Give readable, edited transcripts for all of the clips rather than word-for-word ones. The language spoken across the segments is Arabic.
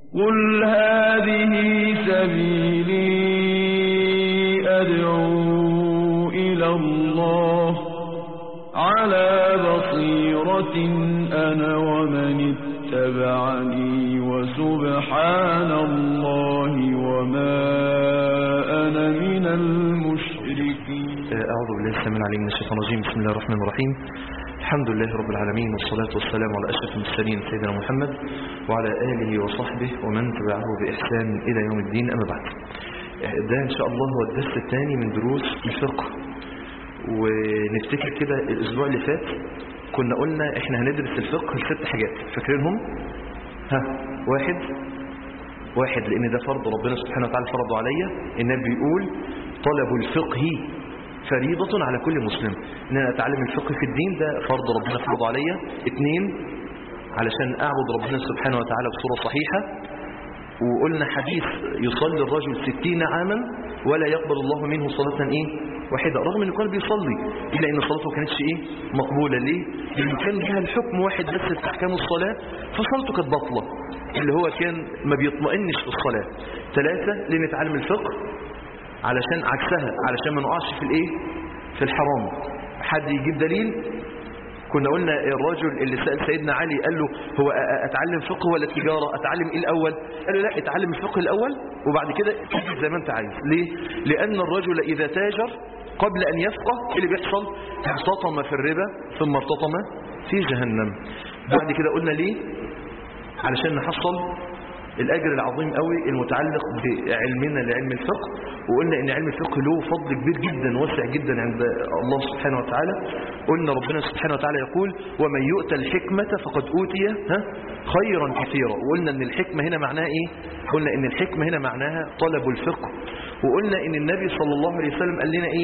قل هذه سبيلي أدعو إلى الله على بصيرة أنا ومن اتبعني وسبحان الله وما أنا من المشركين. أعوذ بالله السميع العليم من الشيطان الرجيم. بسم الله الرحمن الرحيم. الحمد لله رب العالمين، والصلاة والسلام على أشرف المرسلين سيدنا محمد وعلى آله وصحبه ومن تبعه بإحسان إلى يوم الدين. أما بعد، ده إن شاء الله هو الدرس الثاني من دروس الفقه. ونفتكر كده الأسبوع اللي فات كنا قلنا إحنا هندرس الفقه 6 حاجات، فاكرينهم؟ واحد لأن ده فرض ربنا سبحانه وتعالى فرضه عليا. النبي بيقول طلب الفقه فريضة على كل مسلم، ان انا اتعلم الفقه في الدين ده فرض ربنا فرضه عليا. 2 علشان اعبد ربنا سبحانه وتعالى بصورة صحيحة. وقلنا حديث يصلي الرجل 60 عاما ولا يقبل الله منه صلاة واحدة، رغم انه كان بيصلي الا ان صلاته ما كانتش مقبولة. ليه؟ لانه كان لها الحكم واحد بس في احكام الصلاة، فصلاته كانت باطلة، اللي هو كان ما بيطمئنش في الصلاة. 3 لنتعلم الفقه علشان عكسها، علشان ما نقعش في الحرام. حد يجيب دليل؟ كنا قلنا الرجل اللي سأل سيدنا علي قال له هو اتعلم فقه ولا تجارة؟ اتعلم ايه الاول؟ قال له لا، اتعلم الفقه الاول وبعد كده تجد زي ما انت عايز. ليه؟ لان الرجل اذا تاجر قبل ان يفقه ايه اللي بيحصل؟ ارتطم في الربا ثم ارتطم في جهنم. بعد كده قلنا ليه؟ علشان نحصل الأجر العظيم قوي المتعلق بعلمنا لعلم الفقه. وقلنا ان علم الفقه له فضل كبير جدا واسع جدا عند الله سبحانه وتعالى. قلنا ربنا سبحانه وتعالى يقول ومن يؤتى الحكمة فقد أوتي خيرا كثيرا. وقلنا ان الحكمة هنا معناها قلنا ان الحكمة هنا معناها طلب الفقه. وقلنا ان النبي صلى الله عليه وسلم قال لنا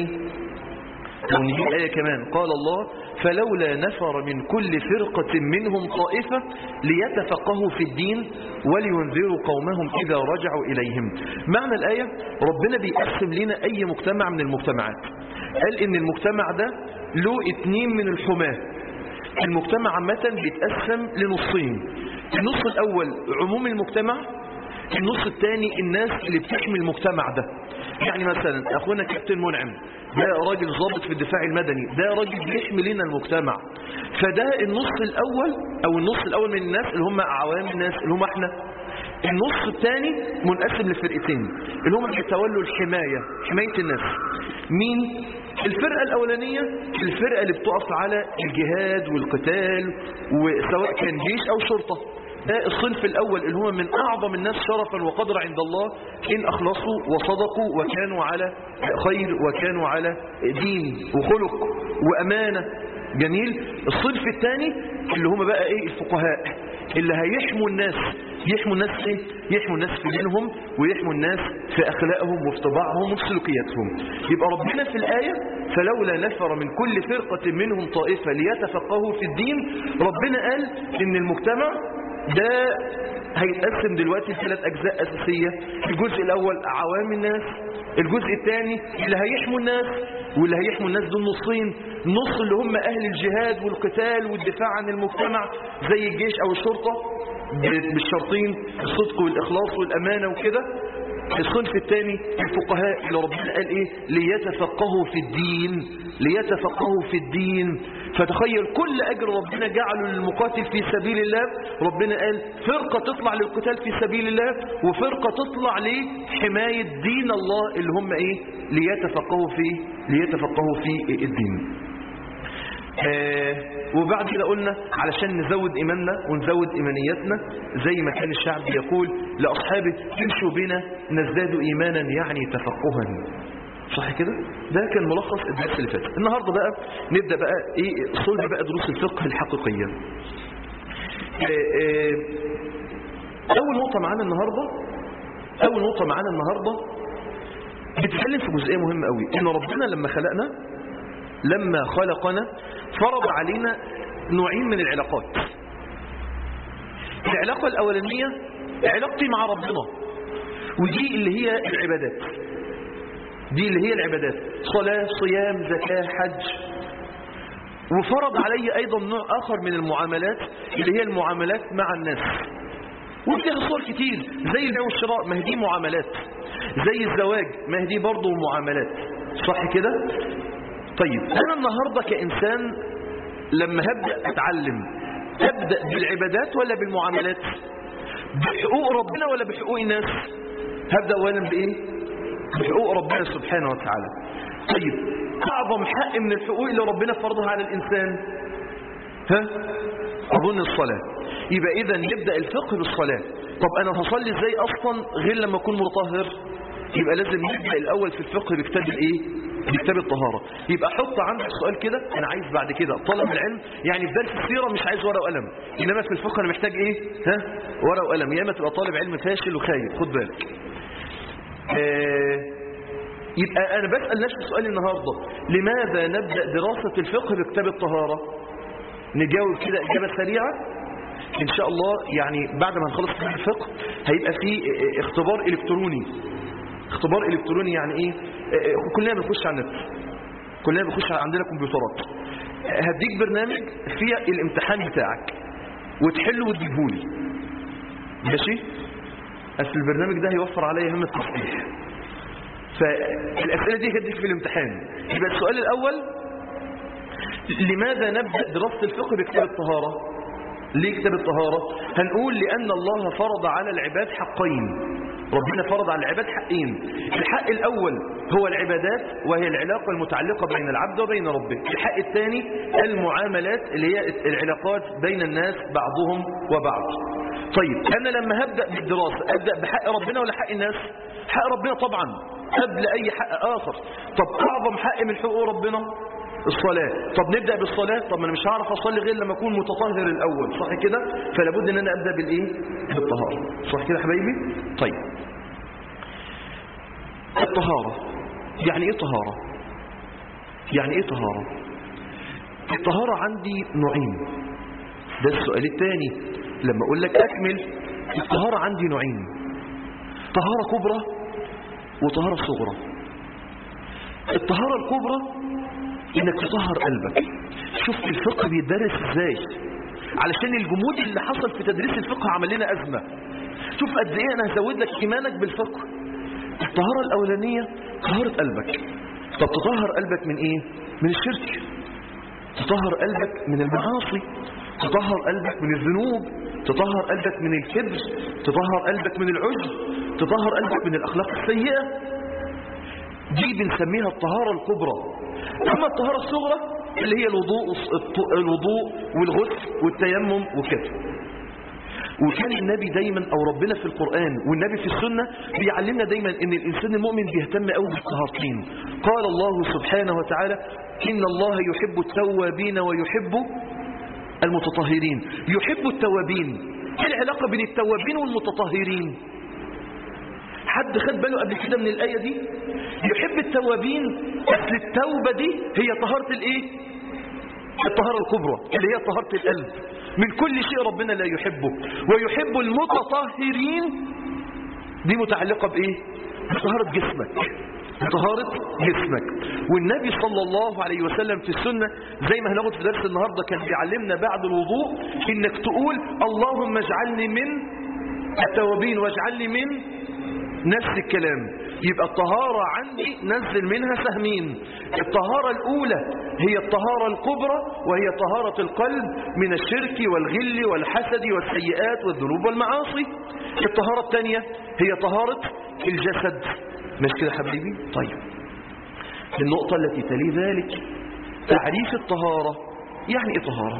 ونجيب آية كمان، قال الله فلولا نفر من كل فرقة منهم طائفة ليتفقهوا في الدين ولينذروا قومهم إذا رجعوا إليهم. معنى الآية ربنا بيقسم لنا أي مجتمع من المجتمعات. قال إن المجتمع ده له 2 من الحماة. المجتمع عامة بيتقسم لنصين، النص الأول عموم المجتمع، النص الثاني الناس اللي بتحمي المجتمع ده. يعني مثلا أخونا كابتن منعم ده راجل ضابط في الدفاع المدني، ده راجل بيحمي لنا المجتمع. فده النص الأول من الناس اللي هم عوام الناس اللي هم احنا. النص الثاني منقسم لفرقتين اللي هم بيتولوا حماية الناس. مين؟ الفرقة الأولانية الفرقة اللي بتقف على الجهاد والقتال، وسواء كان جيش أو شرطة. ده الصنف الأول اللي هم من أعظم الناس شرفا وقدر عند الله إن أخلصوا وصدقوا وكانوا على خير وكانوا على دين وخلق وأمانة. جميل. الصنف الثاني اللي هم بقى الفقهاء اللي هيحموا الناس. يحموا الناس في دينهم، ويحموا الناس في أخلاقهم وفي طباعهم وفي سلوكياتهم. يبقى ربنا في الآية فلولا نفر من كل فرقة منهم طائفة ليتفقهوا في الدين، ربنا قال إن المجتمع ده هيتقسم دلوقتي 3 أجزاء أساسية. الجزء الأول عوام الناس، الجزء الثاني اللي هيحموا الناس، واللي هيحموا الناس دول نصين. نص اللي هم أهل الجهاد والقتال والدفاع عن المجتمع زي الجيش أو الشرطة بالشرطين الصدق والإخلاص والأمانة وكده. الصنف الثاني الفقهاء اللي ربنا قال ليتفقهوا في الدين. فتخيل كل أجر ربنا جعله للمقاتل في سبيل الله. ربنا قال فرقة تطلع للقتال في سبيل الله، وفرقة تطلع لحماية دين الله اللي هم ليتفقهوا في الدين. وبعد كده قلنا علشان نزود إيماننا ونزود إيمانياتنا زي ما كان الشعب يقول لأصحابه امشوا بنا نزداد إيمانا يعني تفقها. صح كده؟ ده كان ملخص الدرس اللي فات. النهاردة بقى نبدأ بقى صلب بقى دروس الفقه الحقيقية. أول نقطة معانا النهاردة بتتكلم في جزئية مهمة قوي، إن ربنا لما خلقنا فرض علينا نوعين من العلاقات. العلاقة الأولانية علاقتي مع ربنا، ودي اللي هي العبادات، صلاة صيام زكاة حج. وفرض علي أيضا نوع آخر من المعاملات اللي هي المعاملات مع الناس. وفيها صور كتير زي البيع والشراء، ما هي دي معاملات. زي الزواج، ما هي دي برضه معاملات، صح كده؟ طيب أنا النهاردة كإنسان لما هبدأ أتعلم، أبدأ بالعبادات ولا بالمعاملات؟ بحقوق ربنا ولا بحقوق الناس؟ هبدأ أولا بإيه؟ بحقوق ربنا سبحانه وتعالى. طيب أعظم حق من الحقوق اللي ربنا فرضها على الإنسان أظن الصلاة. يبقى إذا نبدأ الفقه بالصلاة. طب أنا هصلي إزاي أصلا غير لما أكون مطهر؟ يبقى لازم نبدأ الأول في الفقه بكتاب الإيه؟ بكتاب الطهارة. يبقى حط عندك سؤال كده، أنا عايز بعد كده طلب العلم، يعني في درس السيرة مش عايز ورقة وقلم، إنما في الفقه أنا محتاج إيه؟ ورقة وقلم، يا إما تبقى طالب علم فاشل وخايف، خد بالك. يبقى أنا بسأل نفسي سؤال النهاردة، لماذا نبدأ دراسة الفقه بكتاب الطهارة؟ نجاوب كده إجابة سريعة إن شاء الله. يعني بعد ما نخلص كتاب الفقه هيبقى في اختبار إلكتروني. اختبار إلكتروني يعني إيه؟ كلنا بنخش على النت، كلنا بنخش عندنا كمبيوترات. هديك برنامج فيه الامتحان بتاعك وتحله وتجيبهولي، ماشي؟ أصل البرنامج ده هيوفر عليا هم التصحيح، فالأسئلة دي هديك في الامتحان. يبقى السؤال الأول، لماذا نبدأ دراسة الفقه بكتاب الطهارة؟ ليه كتاب الطهارة؟ هنقول لأن الله فرض على العباد حقين. ربنا فرض على العباد حقين. الحق الأول هو العبادات، وهي العلاقة المتعلقة بين العبد وبين ربه. الحق الثاني المعاملات، اللي هي العلاقات بين الناس بعضهم وبعض. طيب أنا لما هبدأ بالدراسة أبدأ بحق ربنا ولا حق الناس؟ حق ربنا طبعا قبل أي حق آخر. طب أعظم حق من حقوق ربنا الصلاة. طب نبدأ بالصلاة. طب أنا مش هعرف أصلي غير لما أكون متطهر الأول، صح كده؟ فلا بد أن أنا أبدأ بالإيه؟ بالطهارة، صح كده حبايبي؟ طيب الطهارة يعني إيه طهارة؟ يعني إيه طهارة؟ الطهارة عندي نوعين، ده السؤال الثاني. لما أقول لك أكمل، الطهارة عندي نوعين، طهارة كبرى وطهارة صغرى. الطهارة الكبرى انك تطهر قلبك. شوف الفقه بيدرس ازاي، علشان الجمود اللي حصل في تدريس الفقه عمل لنا ازمه. شوف قد ايه انا هزود لك ايمانك بالفقه. الطهاره الاولانيه طهاره قلبك. طب تطهر قلبك من ايه؟ من الشرك، تطهر قلبك من المعاصي، تطهر قلبك من الذنوب، تطهر قلبك من الكبر، تطهر قلبك من العجب، تطهر قلبك من الاخلاق السيئه. دي بنسميها الطهاره الكبرى. أما الطهارة الصغرى اللي هي الوضوء والغسل والتيمم وكده. وكان النبي دايما أو ربنا في القرآن والنبي في السنة بيعلمنا دايما ان الإنسان المؤمن بيهتم قوي بالطهارتين. قال الله سبحانه وتعالى إن الله يحب التوابين ويحب المتطهرين. يحب التوابين. ايه العلاقة بين التوابين والمتطهرين؟ حد خد باله قبل كده من الآية دي؟ يحب التوابين، أصل التوبة دي هي طهارة الإيه؟ الطهارة الكبرى اللي هي طهارة القلب من كل شيء ربنا لا يحبه. ويحب المتطهرين، دي متعلقة بإيه؟ بطهارة جسمك، بطهارة جسمك. والنبي صلى الله عليه وسلم في السنة زي ما هناخد في درس النهاردة كان بيعلمنا بعد الوضوء إنك تقول اللهم اجعلني من التوابين واجعلني من نفس الكلام. يبقى الطهارة عندي نزل منها سهمين. الطهارة الأولى هي الطهارة الكبرى، وهي طهارة القلب من الشرك والغل والحسد والسيئات والذنوب والمعاصي. الطهارة الثانية هي طهارة الجسد. مش كده حبيبي؟ طيب النقطة التي تلي ذلك تعريف الطهارة. يعني ايه طهارة؟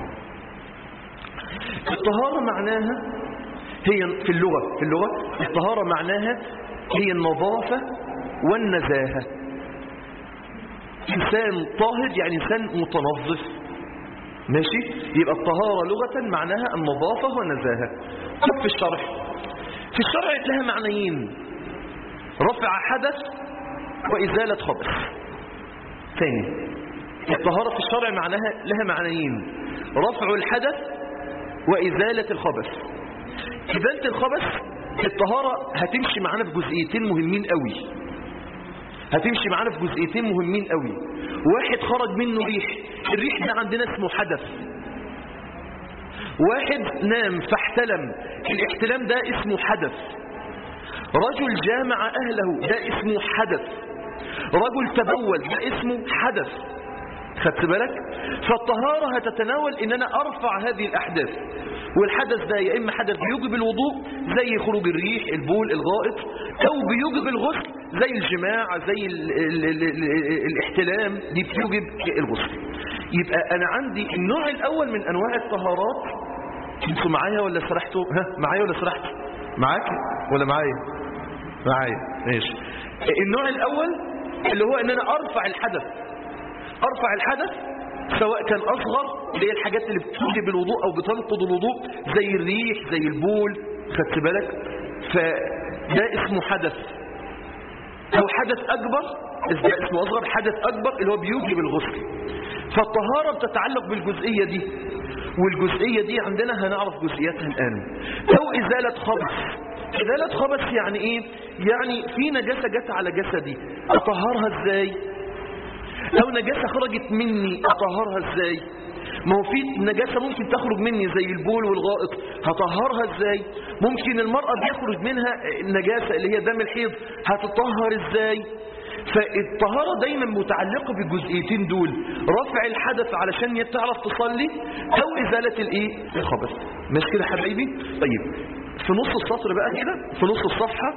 الطهارة معناها هي في اللغة الطهارة معناها هي النظافة والنزاهة. إنسان طاهر يعني إنسان متنظف، ماشي؟ يبقى الطهارة لغة معناها النظافة والنزاهة. طب في الشرع لها معنيين: رفع حدث وإزالة خبث. ثاني، الطهارة في الشرع معناها لها معنيين: رفع الحدث وإزالة الخبث. إزالة الخبث الطهارة هتمشي معانا في جزئيتين مهمين قوي. هتمشي معانا في جزئيتين مهمين قوي. واحد خرج منه ريح، الريح ده عندنا اسمه حدث. واحد نام فاحتلم، الاحتلام ده اسمه حدث. رجل جامع أهله ده اسمه حدث. رجل تبول ده اسمه حدث. خدت بالك؟ فالطهارة هتتناول ان انا ارفع هذه الاحداث، والحدث ده يا اما حدث بيوجب الوضوء زي خروج الريح، البول، الغائط، او بيوجب الغسل زي الجماع، زي الاحتلام، دي بيوجب الغسل. يبقى انا عندي النوع الاول من انواع الطهارات. انتوا معايا ولا سرحتوا؟ معايا ولا سرحت؟ معاك ولا معايا؟ معايا. ماشي. النوع الاول اللي هو ان انا ارفع الحدث. ارفع الحدث سواء كان اصغر اللي هي الحاجات اللي بتوجب الوضوء او بتنقض الوضوء زي الريح، زي البول. خدت بالك؟ فده اسمه حدث. او حدث اكبر، ده اسمه اصغر. حدث اكبر اللي هو بيوجب الغسل. فالطهارة بتتعلق بالجزئية دي، والجزئية دي عندنا هنعرف جزئياتها الآن. أو إزالة خبث. إزالة خبث يعني إيه؟ يعني في نجاسة جت على جسدي، أطهرها إزاي؟ أو نجاسة خرجت مني، أطهرها إزاي؟ ما هو في نجاسة ممكن تخرج مني زي البول والغائط، هطهرها إزاي؟ ممكن المرأة بيخرج منها نجاسة اللي هي دم الحيض، هتطهر إزاي؟ فالطهارة دايما متعلقة بالجزئيتين دول، رفع الحدث علشان تعرف تصلي، أو إزالة الإيه؟ الخبث. مش كده حبايبي؟ طيب في نص السطر بقى كده، في نص الصفحة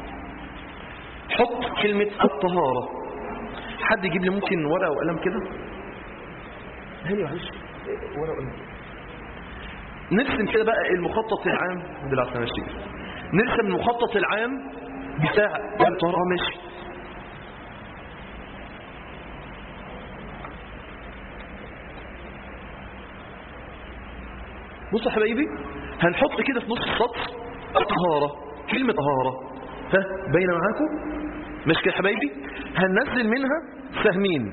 حط كلمة الطهارة. حد يجيب لي ممكن ورقة وقلم كده؟ هني معلش ورقة وقلم. نرسم كده بقى المخطط العام. بالعكس ماشي. نرسم المخطط العام بتاع الطهارة. ماشي. بصوا يا حبايبي، هنحط كده في نص السطر طهارة. كلمة طهارة باينة معاكم؟ مش كده يا حبايبي؟ هننزل منها سهمين.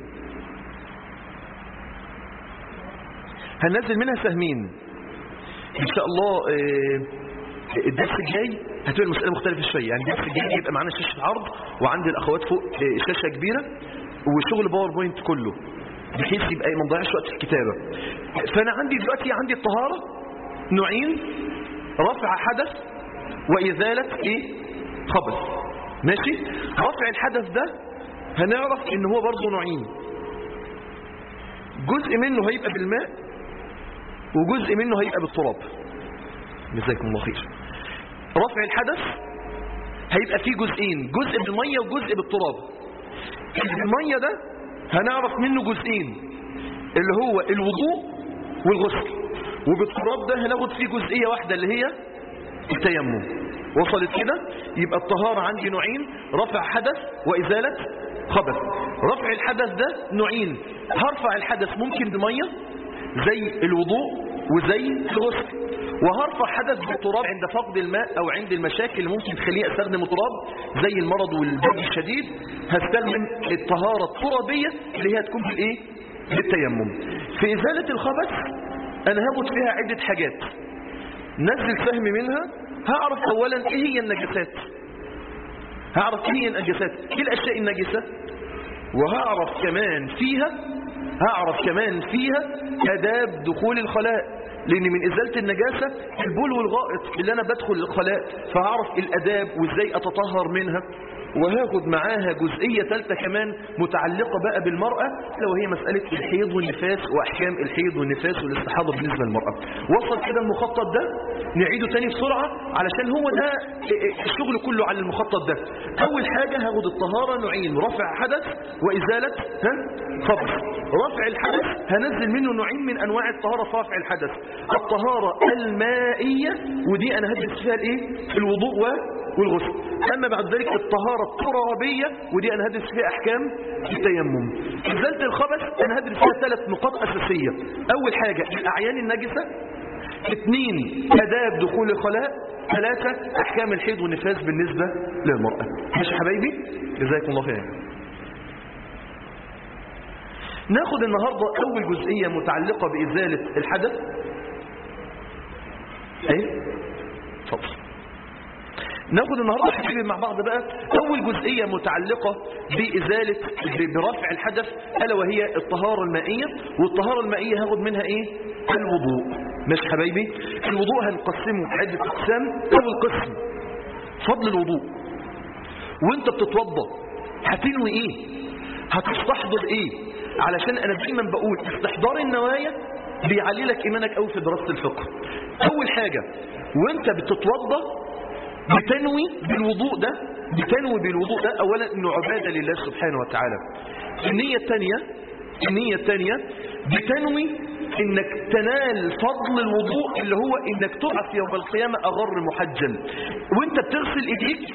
هننزل منها سهمين ان شاء الله. الدرس الجاي هتبقى المسألة مختلفة شوية. يعني الدرس الجاي يبقى معانا شاشة عرض، وعند الأخوات فوق شاشة كبيرة، وشغل باوربوينت كله، بحيث يبقى ما نضيعش وقت في الكتابة. فأنا عندي دلوقتي عندي الطهارة نوعين: رفع حدث وإزالة خبث. ماشي. رفع الحدث ده هنعرف ان هو برضه نوعين، جزء منه هيبقى بالماء وجزء منه هيبقى بالتراب. جزاكم الله خير. رفع الحدث هيبقى فيه جزئين، جزء بالمية وجزء بالتراب. المية ده هنعرف منه جزئين اللي هو الوضوء والغسل، وبالتراب ده هناخد فيه جزئية واحدة اللي هي التيمم. وصلت كده؟ يبقى الطهارة عندي نوعين: رفع حدث وإزالة خبث. رفع الحدث ده نوعين: هرفع الحدث ممكن بمية زي الوضوء وزي الغسل، وهرفع حدث بالتراب عند فقد الماء او عند المشاكل اللي ممكن تخليه استخدم تراب زي المرض والبرد الشديد، هستخدم الطهارة الترابية اللي هي هتكون بالايه؟ بالتيمم. في إزالة الخبث انا هاخد فيها عدة حاجات، نزل سهم منها. هعرف اولا ايه هي النجاسات، هعرف ايه هي النجاسات، ايه الاشياء النجسة، وهعرف كمان فيها آداب دخول الخلاء، لأن من إزالة النجاسة البول والغائط اللي أنا بدخل الخلاء، فهعرف الآداب وإزاي أتطهر منها. وهاخد معاها جزئية ثالثة كمان متعلقة بقى بالمرأة، لو هي مسألة الحيض والنفاس وأحكام الحيض والنفاس والاستحاضة بالنسبة للمرأة. وصل كده المخطط ده؟ نعيده تاني بسرعة علشان هو ده الشغل كله على المخطط ده. أول حاجة هاخد الطهارة نوعين: رفع حدث وإزالة خبث. رفع الحدث هنزل منه نوعين من أنواع الطهارة في رفع الحدث: الطهارة المائية، ودي أنا هدرس فيها الوضوء والغسل. أما بعد ذلك الطهارة الترابية، ودي أنا هدرس فيها أحكام التيمم. إزالة الخبث أنا هدرس فيها 3 نقاط أساسية: أول حاجة الأعيان النجسة، 2 آداب دخول الخلاء، 3 أحكام الحيض والنفاس بالنسبة للمرأة. ماشي حبايبي؟ جزاكم الله خير. ناخد النهاردة أول جزئية متعلقة بإزالة الحدث. اتفضل. ناخد النهاردة حبيبي مع بعض بقى أول جزئية متعلقة برفع الحدث، ألا وهي الطهارة المائية. والطهارة المائية هاخد منها الوضوء. ماشي حبايبي؟ الوضوء هنقسمه في عدة أقسام. أول قسم فضل الوضوء، وانت بتتوضى هتنوي ايه؟ هتستحضر ايه؟ علشان انا دايما بقول استحضار النوايا بيعلي لك ايمانك قوي في دراسة الفقه. اول حاجة وانت بتتوضى بتنوي بالوضوء ده اولا انه عبادة لله سبحانه وتعالى. النية الثانية بتنوي انك تنال فضل الوضوء اللي هو انك تبعث يوم القيامة اغر محجل. وانت بتغسل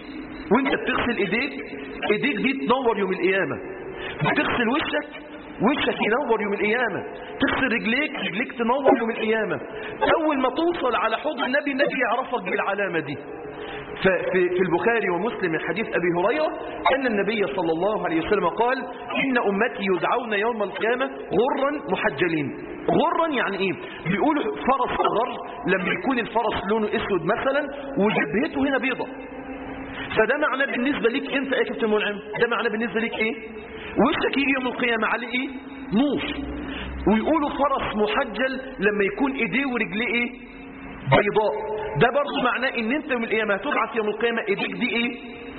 ايديك دي تنور يوم القيامة. بتغسل وشك ينور يوم القيامة. تغسل رجليك تنور يوم القيامة. اول ما توصل على حوض النبي يعرفك بالعلامة دي. في البخاري ومسلم من حديث أبي هريرة أن النبي صلى الله عليه وسلم قال إن أمتي يدعون يوم القيامة غرا محجلين. غرا يعني إيه؟ بيقولوا فرس أغر لما يكون الفرس لونه أسود مثلا وجبهته هنا بيضة، فده معناه بالنسبة ليك أنت يا كابتن منعم، ده معناه بالنسبة ليك إيه؟ وشك يجي يوم القيامة عليه إيه؟ نور. ويقولوا فرس محجل لما يكون إيديه ورجليه إيه؟ بيضاء. ده برضو معناه ان انت يوم القيامة هتبعث يوم القيامة ايديك دي ايه؟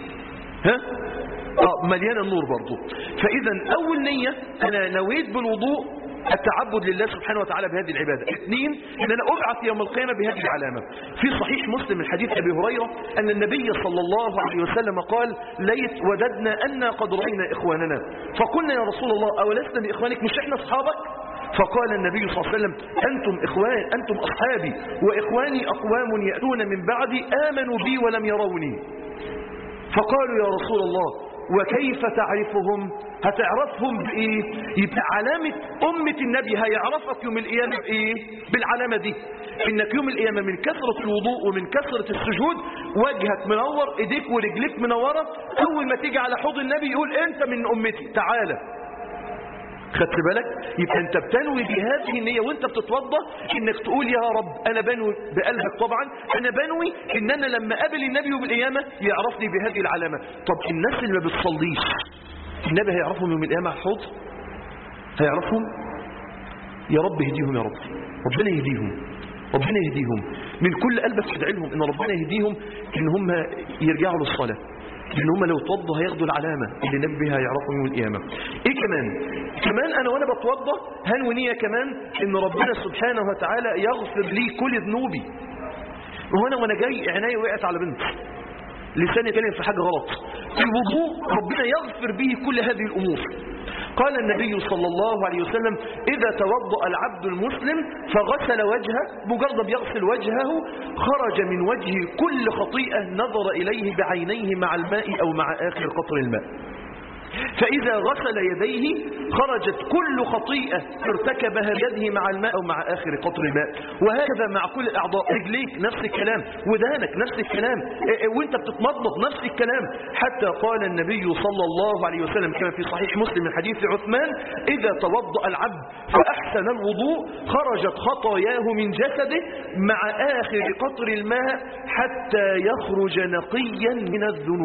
مليانة النور برضو. فاذا اول نية انا نويت بالوضوء التعبد لله سبحانه وتعالى بهذه العبادة. 2 ان انا ابعث يوم القيامة بهذه العلامة. في صحيح مسلم من حديث ابي هريرة ان النبي صلى الله عليه وسلم قال ليت وددنا أن قد رأينا اخواننا فقلنا يا رسول الله اولسنا باخوانك، مش احنا اصحابك؟ فقال النبي صلى الله عليه وسلم أنتم أصحابي وإخواني أقوام يأتون من بعدي آمنوا بي ولم يروني. فقالوا يا رسول الله وكيف تعرفهم؟ هتعرفهم بإيه؟ يبقى علامة أمة النبي هيعرفك يوم القيامة بإيه؟ بالعلامة دي، إنك يوم القيامة من كثرة الوضوء ومن كثرة السجود وجهك منور، إيديك ورجليك منورة. أول ما تيجي على حوض النبي يقول أنت من أمتي تعالى. خدت بالك؟ يبقى انت بتنوي بهذه النية وانت بتتوضى انك تقول يا رب انا بنوي بقلبك طبعا، انا بنوي ان انا لما اقابل النبي يوم القيامة يعرفني بهذه العلامة. طب الناس اللي ما بتصليش النبي هيعرفهم يوم القيامة على الحوض؟ هيعرفهم؟ يا رب يهديهم، يا رب ربنا يهديهم من كل قلبك تدعي لهم ان ربنا يهديهم ان هم يرجعوا للصلاة، لأن هم لو توضوا هياخدوا العلامة اللي النبي هيعرفوا يوم القيامة. ايه كمان انا وانا بتوضى هنوي نية كمان ان ربنا سبحانه وتعالى يغفر لي كل ذنوبي. وانا جاي عناية وقعت على بنت، لساني كلمة في حاجة غلط، الوضوء ربنا يغفر به كل هذه الامور. قال النبي صلى الله عليه وسلم إذا توضأ العبد المسلم فغسل وجهه، مجرد يغسل وجهه خرج من وجهه كل خطيئة نظر إليه بعينيه مع الماء أو مع آخر قطر الماء. فإذا غسل يديه خرجت كل خطيئة ارتكبها بيده مع الماء أو مع آخر قطر الماء. وهكذا مع كل الأعضاء، رجليك نفس الكلام، ودانك نفس الكلام، وانت بتتمضمض نفس الكلام. حتى قال النبي صلى الله عليه وسلم كما في صحيح مسلم من حديث عثمان إذا توضأ العبد فأحسن الوضوء خرجت خطاياه من جسده مع آخر قطر الماء حتى يخرج نقيا من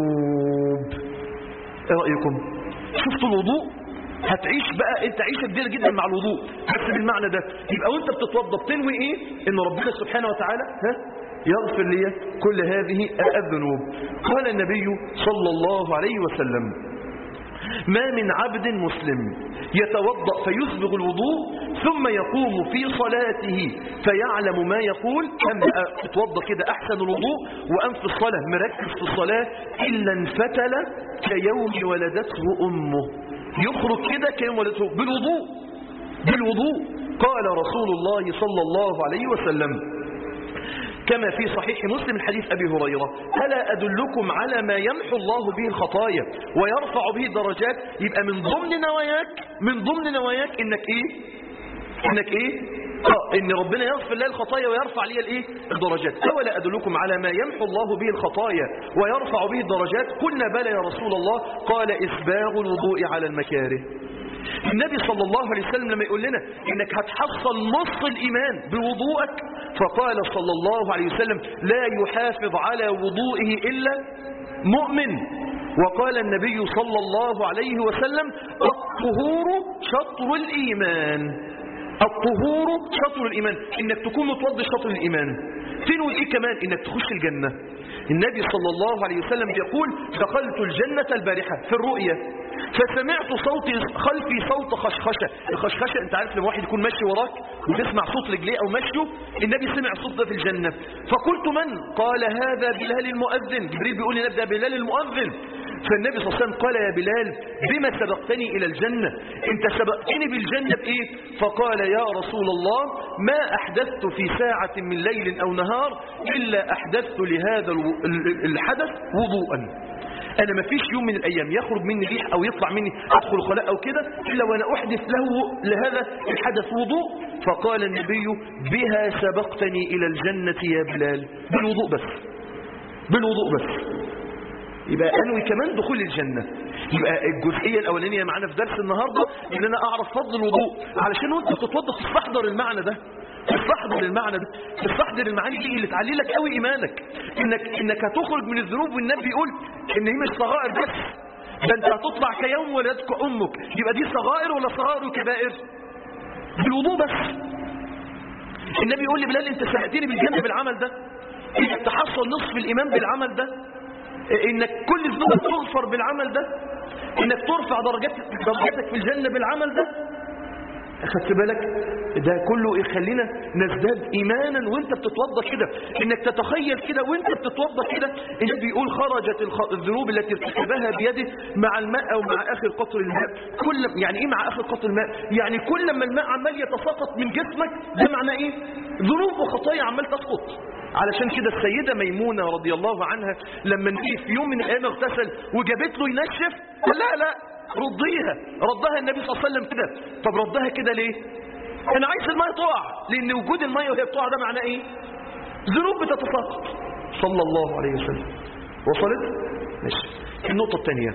الذنوب. ايه رأيكم؟ شفتوا الوضوء؟ هتعيش بقى انت عيشة كبيرة جدا مع الوضوء بس بالمعنى ده. يبقى وانت بتتوضى بتنوي ايه؟ ان ربنا سبحانه وتعالى يغفر لي كل هذه الذنوب. قال النبي صلى الله عليه وسلم ما من عبد مسلم يتوضأ فيسبغ الوضوء ثم يقوم في صلاته فيعلم ما يقول، أما اتوضأ كده أحسن الوضوء وأم في الصلاة مركز في الصلاة إلا انفتل كيوم ولدته أمه. يخرج كده كيوم ولدته بالوضوء. قال رسول الله صلى الله عليه وسلم كما في صحيح مسلم حديث أبي هريرة ألا أدلكم على ما يمحو الله به الخطايا ويرفع به الدرجات؟ يبقى من ضمن نواياك إنك إيه؟ إن ربنا يغفر لي الخطايا ويرفع لي الإيه؟ الدرجات. أولا أدلكم على ما يمحو الله به الخطايا ويرفع به الدرجات؟ قلنا بلى يا رسول الله. قال إسباغ الوضوء على المكاره. النبي صلى الله عليه وسلم لما يقول لنا انك هتحصل نص الايمان بوضوءك فقال صلى الله عليه وسلم لا يحافظ على وضوئه الا مؤمن. وقال النبي صلى الله عليه وسلم الطهور شطر الايمان. الطهور شطر الإيمان، إنك تكون متوضي شطر الإيمان. تنوي إيه كمان؟ إنك تخش الجنة. النبي صلى الله عليه وسلم يقول دخلت الجنة البارحة في الرؤيا فسمعت صوتي خلفي صوت خشخشة. الخشخشة انت عارف لما واحد يكون ماشي وراك وتسمع صوت رجليه او مشيه، النبي سمع صوت ده في الجنة. فقلت من؟ قال هذا بلال المؤذن. جبريل بيقول لي ده بلال المؤذن. فالنبي صلى الله عليه وسلم قال يا بلال بما سبقتني إلى الجنة؟ انت سبقتني بالجنة بإيه؟ فقال يا رسول الله ما أحدثت في ساعة من ليل أو نهار إلا أحدثت لهذا الحدث وضوءا. أنا ما فيش يوم من الأيام يخرج مني ريح أو يطلع مني أدخل خلاء أو كده إلا وأنا أحدث له لهذا الحدث وضوء. فقال النبي بها سبقتني إلى الجنة يا بلال. بالوضوء بس، بالوضوء بس. يبقى أنوي كمان دخول الجنة. يبقى الجزئية الأولانية معنا في درس النهاردة إن أنا أعرف فضل الوضوء علشان وأنت بتتوضى تستحضر المعنى ده، تستحضر المعنى ده، تستحضر المعاني دي اللي تعلي لك قوي إيمانك، إنك هتخرج من الذنوب. والنبي يقول إن هي مش صغائر بس، ده أنت هتطلع كيوم ولدتك أمك. يبقى دي صغائر ولا صغائر وكبائر؟ بالوضوء بس. النبي يقول لي بلال أنت سبقتني بالجنة بالعمل ده، إنك تحصل نصف الإيمان بالعمل ده، انك كل ذنوبك تغفر بالعمل ده، انك ترفع درجتك في الجنة بالعمل ده. اخدت بالك؟ ده كله يخلينا نزداد ايمانا وانت بتتوضى كده، انك تتخيل كده وانت بتتوضى كده. النبي بيقول خرجت الذنوب التي ارتكبها بيده مع الماء او مع اخر قطر الماء. يعني ايه مع اخر قطر الماء؟ يعني كل ما الماء عمال يتساقط من جسمك ده معناه ايه؟ ذنوب وخطايا عمال تسقط. علشان كده السيدة ميمونة رضي الله عنها لما النبي في يوم من الايام اغتسل وجابت له ينشف، لا رديها. ردها النبي صلى الله عليه وسلم كده. طب ردها كده ليه؟ انا عايز الماء تقع، لان وجود الماء وهي بتقع ده معناه ايه؟ ذنوب بتتساقط. صلى الله عليه وسلم. وصلت؟ ماشي. النقطة الثانية،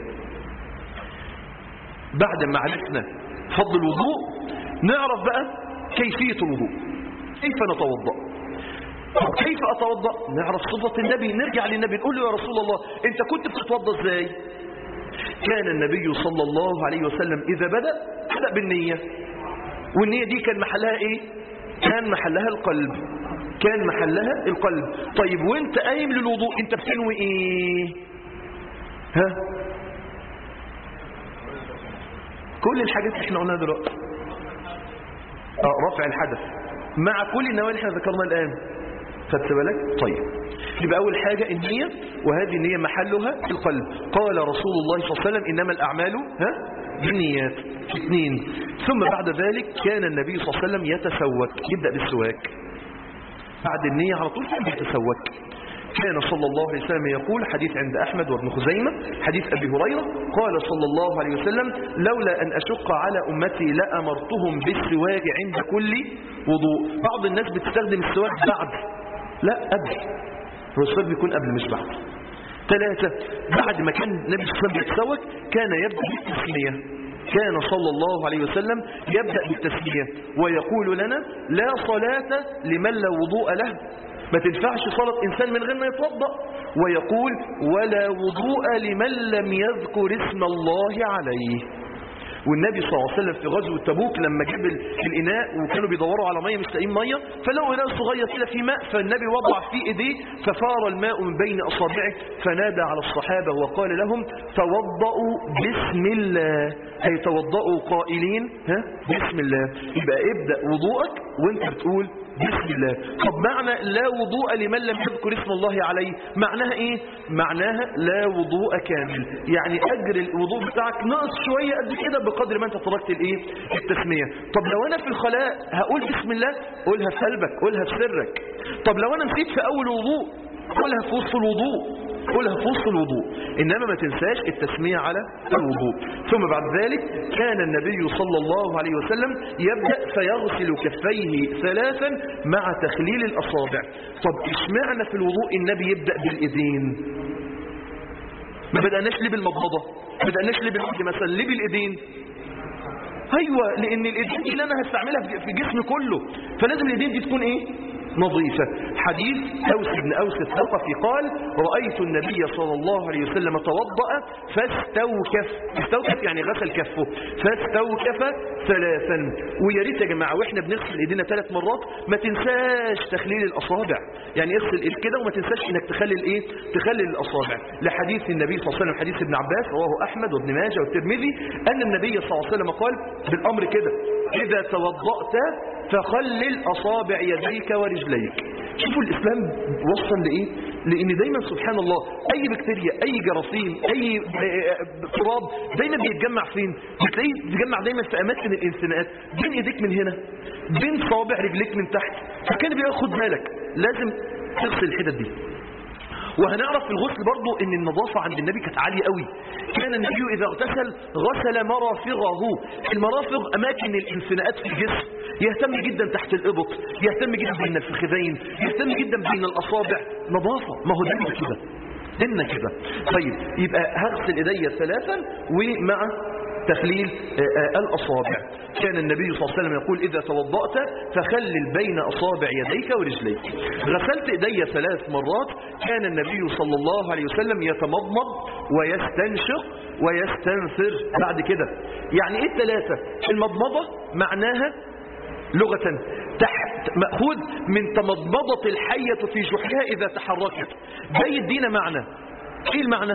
بعد ما عرفنا فضل الوضوء نعرف بقى كيفية الوضوء، كيف نتوضأ. كيف أتوضأ؟ نعرف صفة النبي، نرجع للنبي نقول له يا رسول الله أنت كنت بتتوضأ إزاي؟ كان النبي صلى الله عليه وسلم إذا بدأ بالنية، والنية دي كان محلها إيه؟ كان محلها القلب، كان محلها القلب. طيب وانت قايم للوضوء انت بتنوي ايه؟ ها؟ كل الحاجات اللي احنا قلناها دلوقتي، رفع الحدث مع كل النوايا اللي احنا ذكرناها الآن. خدت بالك؟ طيب يبقى أول حاجة النية، وهذه النية محلها القلب. قال رسول الله صلى الله عليه وسلم إنما الأعمال بالنيات. 2. ثم بعد ذلك كان النبي صلى الله عليه وسلم يتسوك، يبدأ بالسواك بعد النية على طول يتسوك. كان صلى الله عليه وسلم يقول، حديث عند أحمد وابن خزيمة، حديث أبي هريرة، قال صلى الله عليه وسلم لولا أن أشق على أمتي لأمرتهم بالسواك عند كل وضوء. بعض الناس بتستخدم السواك بعد، لا قبل، السواك بيكون قبل مش بعد. 3. بعد ما كان النبي صلى الله عليه وسلم يتسوك كان يبدأ بالتسمية. كان صلى الله عليه وسلم يبدأ بالتسمية ويقول لنا لا صلاة لمن لا وضوء له، ما تنفعش صلاة إنسان من غير ما يتوضأ. ويقول ولا وضوء لمن لم يذكر اسم الله عليه. والنبي صلى الله عليه وسلم في غزوة تبوك لما جاب الإناء وكانوا بيدوروا على مية مش لاقيين مية، فلقوا إناء صغير كده في ماء، فالنبي وضع فيه إيديه ففار الماء من بين أصابعه، فنادى على الصحابة وقال لهم توضؤوا بسم الله، أي توضؤوا قائلين بسم الله. يبقى ابدأ وضوءك وانت بتقول بسم الله. طب معنى لا وضوء لمن لم يذكر اسم الله عليه معناها ايه؟ معناها لا وضوء كامل، يعني اجر الوضوء بتاعك ناقص شويه قد كده بقدر ما انت تركت الايه؟ التسميه. طب لو انا في الخلاء هقول بسم الله، قولها في قلبك، قولها في سرك. طب لو انا نسيت في اول وضوء قولها في وسط الوضوء، قولها في وسط الوضوء، انما ما تنساش التسميه على الوضوء. ثم بعد ذلك كان النبي صلى الله عليه وسلم يبدأ فيغسل كفيه 3 مع تخليل الأصابع. طب اشمعنى في الوضوء النبي يبدأ بالإيدين؟ ما بدأناش ليه بالمضمضة؟ ما بدأناش ليه بالوجه مثلا؟ ليه بالإيدين؟ ايوه لان الايدين اللي انا هستعملها في جسمي كله، فلازم الايدين دي تكون ايه؟ نظيفة. حديث أوس بن أوس الثقفي قال رأيت النبي صلى الله عليه وسلم توضأ فاستوكف يعني غسل كفه فاستوكف 3. ويا ريت يا جماعة واحنا بنغسل ايدينا 3 مرات ما تنساش تخليل الأصابع، يعني اغسل ايد كده وما تنساش انك تخلل الأصابع، لحديث النبي صلى الله عليه وسلم حديث ابن عباس رواه أحمد وابن ماجه والترمذي أن النبي صلى الله عليه وسلم قال بالأمر كده إذا توضأت فخلل أصابع يديك ورجليك. شوفوا الإسلام وصل لإيه؟ لأن دايما سبحان الله أي بكتيريا أي جراثيم أي تراب دايما بيتجمع فين؟ بتلاقيه بيتجمع دايما في أماكن الانثناءات بين إيديك من هنا بين صوابع رجليك من تحت، فكان بياخد بالك لازم تغسل الحتت دي. وهنعرف في الغسل برضو ان النظافة عند النبي كانت عالية قوي. كان النبي اذا اغتسل غسل مرافغه. المرافغ اماكن الانثناءات في الجسم، يهتم جدا تحت الابط، يهتم جدا بين الفخذين، يهتم جدا بين الاصابع. نظافة، ما هو ديننا كده ديننا كده. طيب يبقى هغسل ايديا 3 ومع تخليل الأصابع. كان النبي صلى الله عليه وسلم يقول إذا توضأت فخلل بين أصابع يديك ورجليك. غسلت إيدي 3 مرات. كان النبي صلى الله عليه وسلم يتمضمض ويستنشق ويستنثر بعد كده. يعني إيه 3؟ المضمضة معناها لغة تحت مأخوذ من تمضمضة الحية في جحرها إذا تحركت. ده يدينا معنى. إيه المعنى؟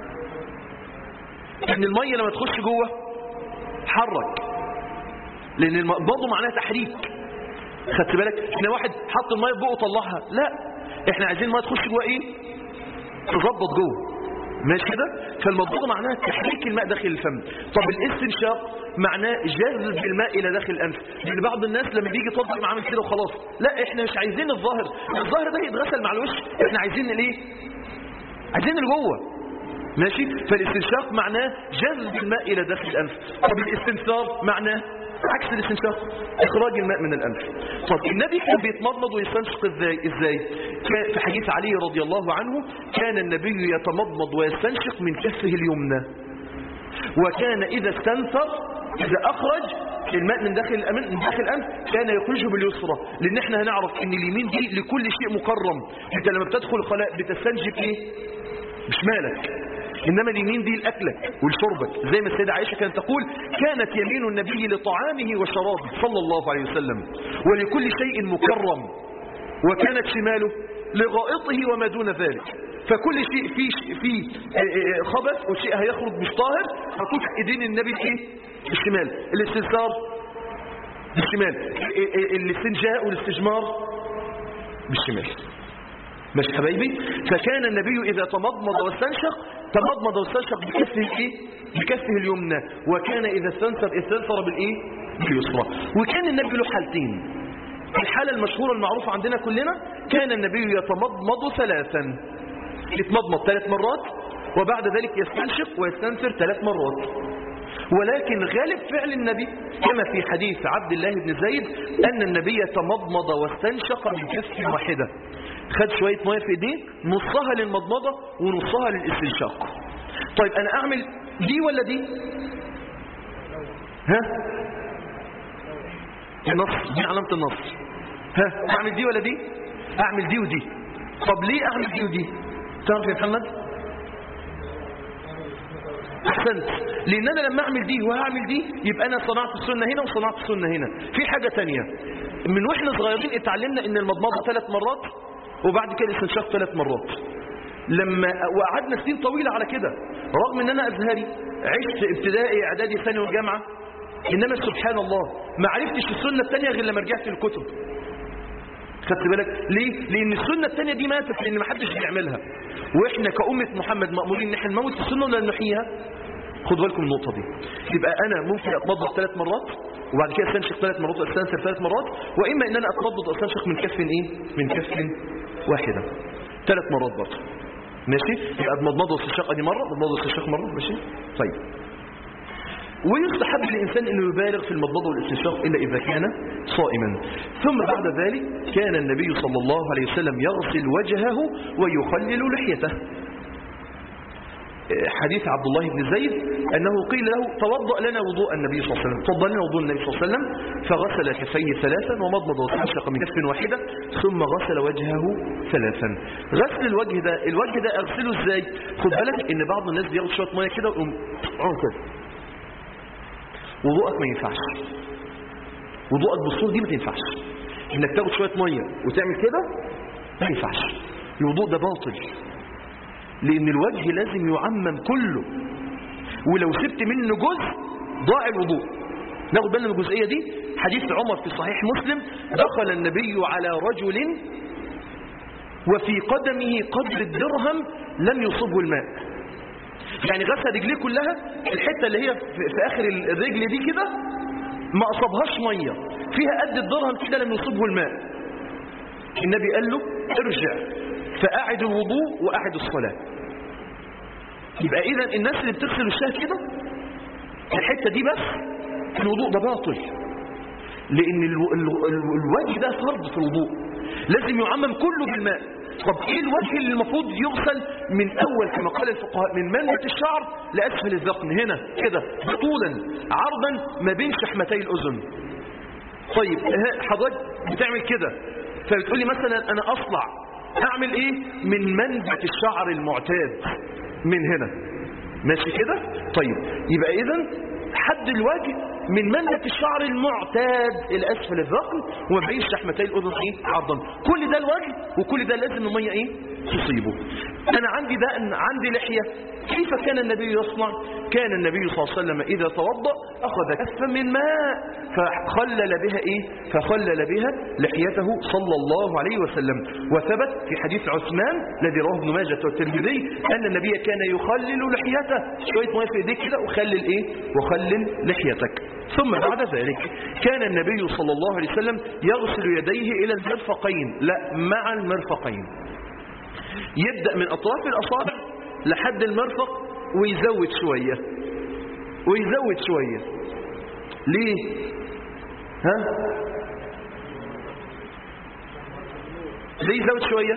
ان المية لما تخش جوه حرك، لان المضمضة معناها تحريك. خدت بالك ان واحد حط المية في بقه وطلعها؟ لا، احنا عايزين المية تخش جوه ايه؟ تظبط جوه، ماشي كده. فالمضمضة معناها تحريك الماء داخل الفم. طب الاستنشاق معناه جذب الماء الى داخل الانف، لان بعض الناس لما بيجي يطبق عامل كده وخلاص. لا، احنا مش عايزين الظاهر ده يتغسل مع الوش، احنا عايزين الايه؟ عايزين اللي جوه، ماشي. فالاستنشاق معناه جذب الماء الى داخل الانف. طب الاستنثار معناه عكس الاستنشاق، اخراج الماء من الانف. طب النبي كان بيتمضمض ويستنشق ازاي؟ كان في حديث علي رضي الله عنه كان النبي يتمضمض ويستنشق من كفه اليمنى، وكان اذا استنثر اذا اخرج الماء من داخل الانف كان يخرجه باليسرى، لان احنا هنعرف ان اليمين دي لكل شيء مكرم. انت لما بتدخل الخلاء بتستنجب ايه؟ بشمالك، إنما اليمين دي لأكلك ولشربك. زي ما السيدة عائشة كانت تقول كانت يمين النبي لطعامه وشرابه صلى الله عليه وسلم ولكل شيء مكرم، وكانت شماله لغائطه وما دون ذلك. فكل شيء فيه خبث وشيء هيخرج مش طاهر هتكون ايدين النبي ايه؟ بالشمال. الاستنثار بالشمال، الاستنجاء والاستجمار بالشمال، ماشي حبايبي. فكان النبي إذا تمضمض واستنشق بكفه ايه؟ بكفه اليمنى، وكان إذا استنثر بالايه؟ باليسرى. وكان النبي له حالتين. الحالة المشهورة المعروفة عندنا كلنا كان النبي يتمضمض 3، يتمضمض 3 مرات وبعد ذلك يستنشق ويستنثر 3 مرات. ولكن غالب فعل النبي كما في حديث عبد الله بن زيد أن النبي تمضمض واستنشق من كف واحدة، خد شوية مية في ايديه نصها للمضمضة ونصها للاستنشاق. طيب أنا أعمل دي ولا دي؟ ها؟ النص، دي علامة النص. ها؟ أعمل دي ولا دي؟ أعمل دي ودي. طب ليه أعمل دي ودي؟ تعرف يا محمد؟ أحسنت، لأن أنا لما أعمل دي وهعمل دي يبقى أنا صنعت السنة هنا وصنعت السنة هنا. في حاجة تانية، من وإحنا صغيرين اتعلمنا إن المضمضة 3 مرات وبعد كده الاستنشاق 3 مرات. وقعدنا سنين طويلة على كده، رغم ان انا ازهري عشت ابتدائي اعدادي ثانوي وجامعة، انما سبحان الله ما عرفتش السنة الثانية غير لما رجعت الكتب. خدت بالك ليه؟ لان السنة الثانية دي ماتت لان ما حدش بيعملها، واحنا كأمة محمد مأمورين ان احنا نموت السنة ولا نحييها. خدوا بالكم النقطة دي. يبقى انا ممكن اتمضض 3 مرات وبعد كده استنشق 3 مرات واستنثر 3 مرات، واما ان انا اتمضض واستنشق من كف ايه؟ من كف واحدة 3 مرات برضه، ماشي. يبقى مضمضه واستنشاق دي مرة، مضمضه واستنشاق مرة، ماشي. طيب، ويستحب للإنسان أنه يبالغ في المضمضه والاستنشاق إلا إذا كان صائما. ثم بعد ذلك كان النبي صلى الله عليه وسلم يغسل وجهه ويخلل لحيته. حديث عبد الله بن زيد أنه قيل له توضأ لنا وضوء النبي صلى الله عليه وسلم، توضأ لنا وضوء النبي صلى الله عليه وسلم، فغسل كفيه ثلاثا ومضمض واستنشق من كف واحدة ثم غسل وجهه ثلاثا. غسل الوجه ده أغسله إزاي؟ خد بالك إن بعض الناس بياخد شوية مية كده ويقوم كده. وضوءك ما ينفعش، وضوءك بالصورة دي ما تنفعش، إنك تاخد شوية مية وتعمل كده ما ينفعش. الوضوء ده باطل، لأن الوجه لازم يعمم كله، ولو سبت منه جزء ضاع الوضوء. ناخد بالنا من الجزئية دي. حديث عمر في صحيح مسلم: دخل النبي على رجل وفي قدمه قدر الدرهم لم يصبه الماء. يعني غسل رجليه كلها، الحتة اللي هي في آخر الرجل دي كده ما أصابهاش مية، فيها قد الدرهم كده لم يصبه الماء. النبي قال له: ارجع فأعد الوضوء وأعد الصلاة. يبقى إذن الناس اللي بتغسل وشها كده الحتة دي بس، الوضوء ده باطل، لأن الوجه ده فرض في الوضوء، لازم يعمم كله بالماء. طب إيه الوجه اللي المفروض يغسل من أول كما قال الفقهاء من منبت الشعر لأسفل الذقن هنا كده طولا عرضا ما بين شحمتي الأذن؟ طيب حضرتك بتعمل كده فبتقول لي مثلا أنا أصلع، أعمل إيه؟ من منبت الشعر المعتاد من هنا، ماشي كده؟ طيب يبقى إذن حد الوجه من منبت الشعر المعتاد إلى أسفل الذقن وما بين شحمتي الأذن إيه؟ عرضا. كل ده الوجه، وكل ده لازم المية إيه؟ تصيبه. أنا عندي دقن، عندي لحية، كيف كان النبي يصنع؟ كان النبي صلى الله عليه وسلم إذا توضأ أخذ كفا من ماء فخلل بها إيه؟ فخلل بها لحيته صلى الله عليه وسلم. وثبت في حديث عثمان الذي رواه ابن ماجه والترمذي أن النبي كان يخلل لحيته، شوية ماء في إيديك كده وخلل إيه؟ وخلل لحيتك. ثم بعد ذلك كان النبي صلى الله عليه وسلم يغسل يديه إلى المرفقين، لا مع المرفقين، يبدأ من أطراف الأصابع لحد المرفق ويزود شوية ويزود شوية. ليه؟ ليه يزود شوية؟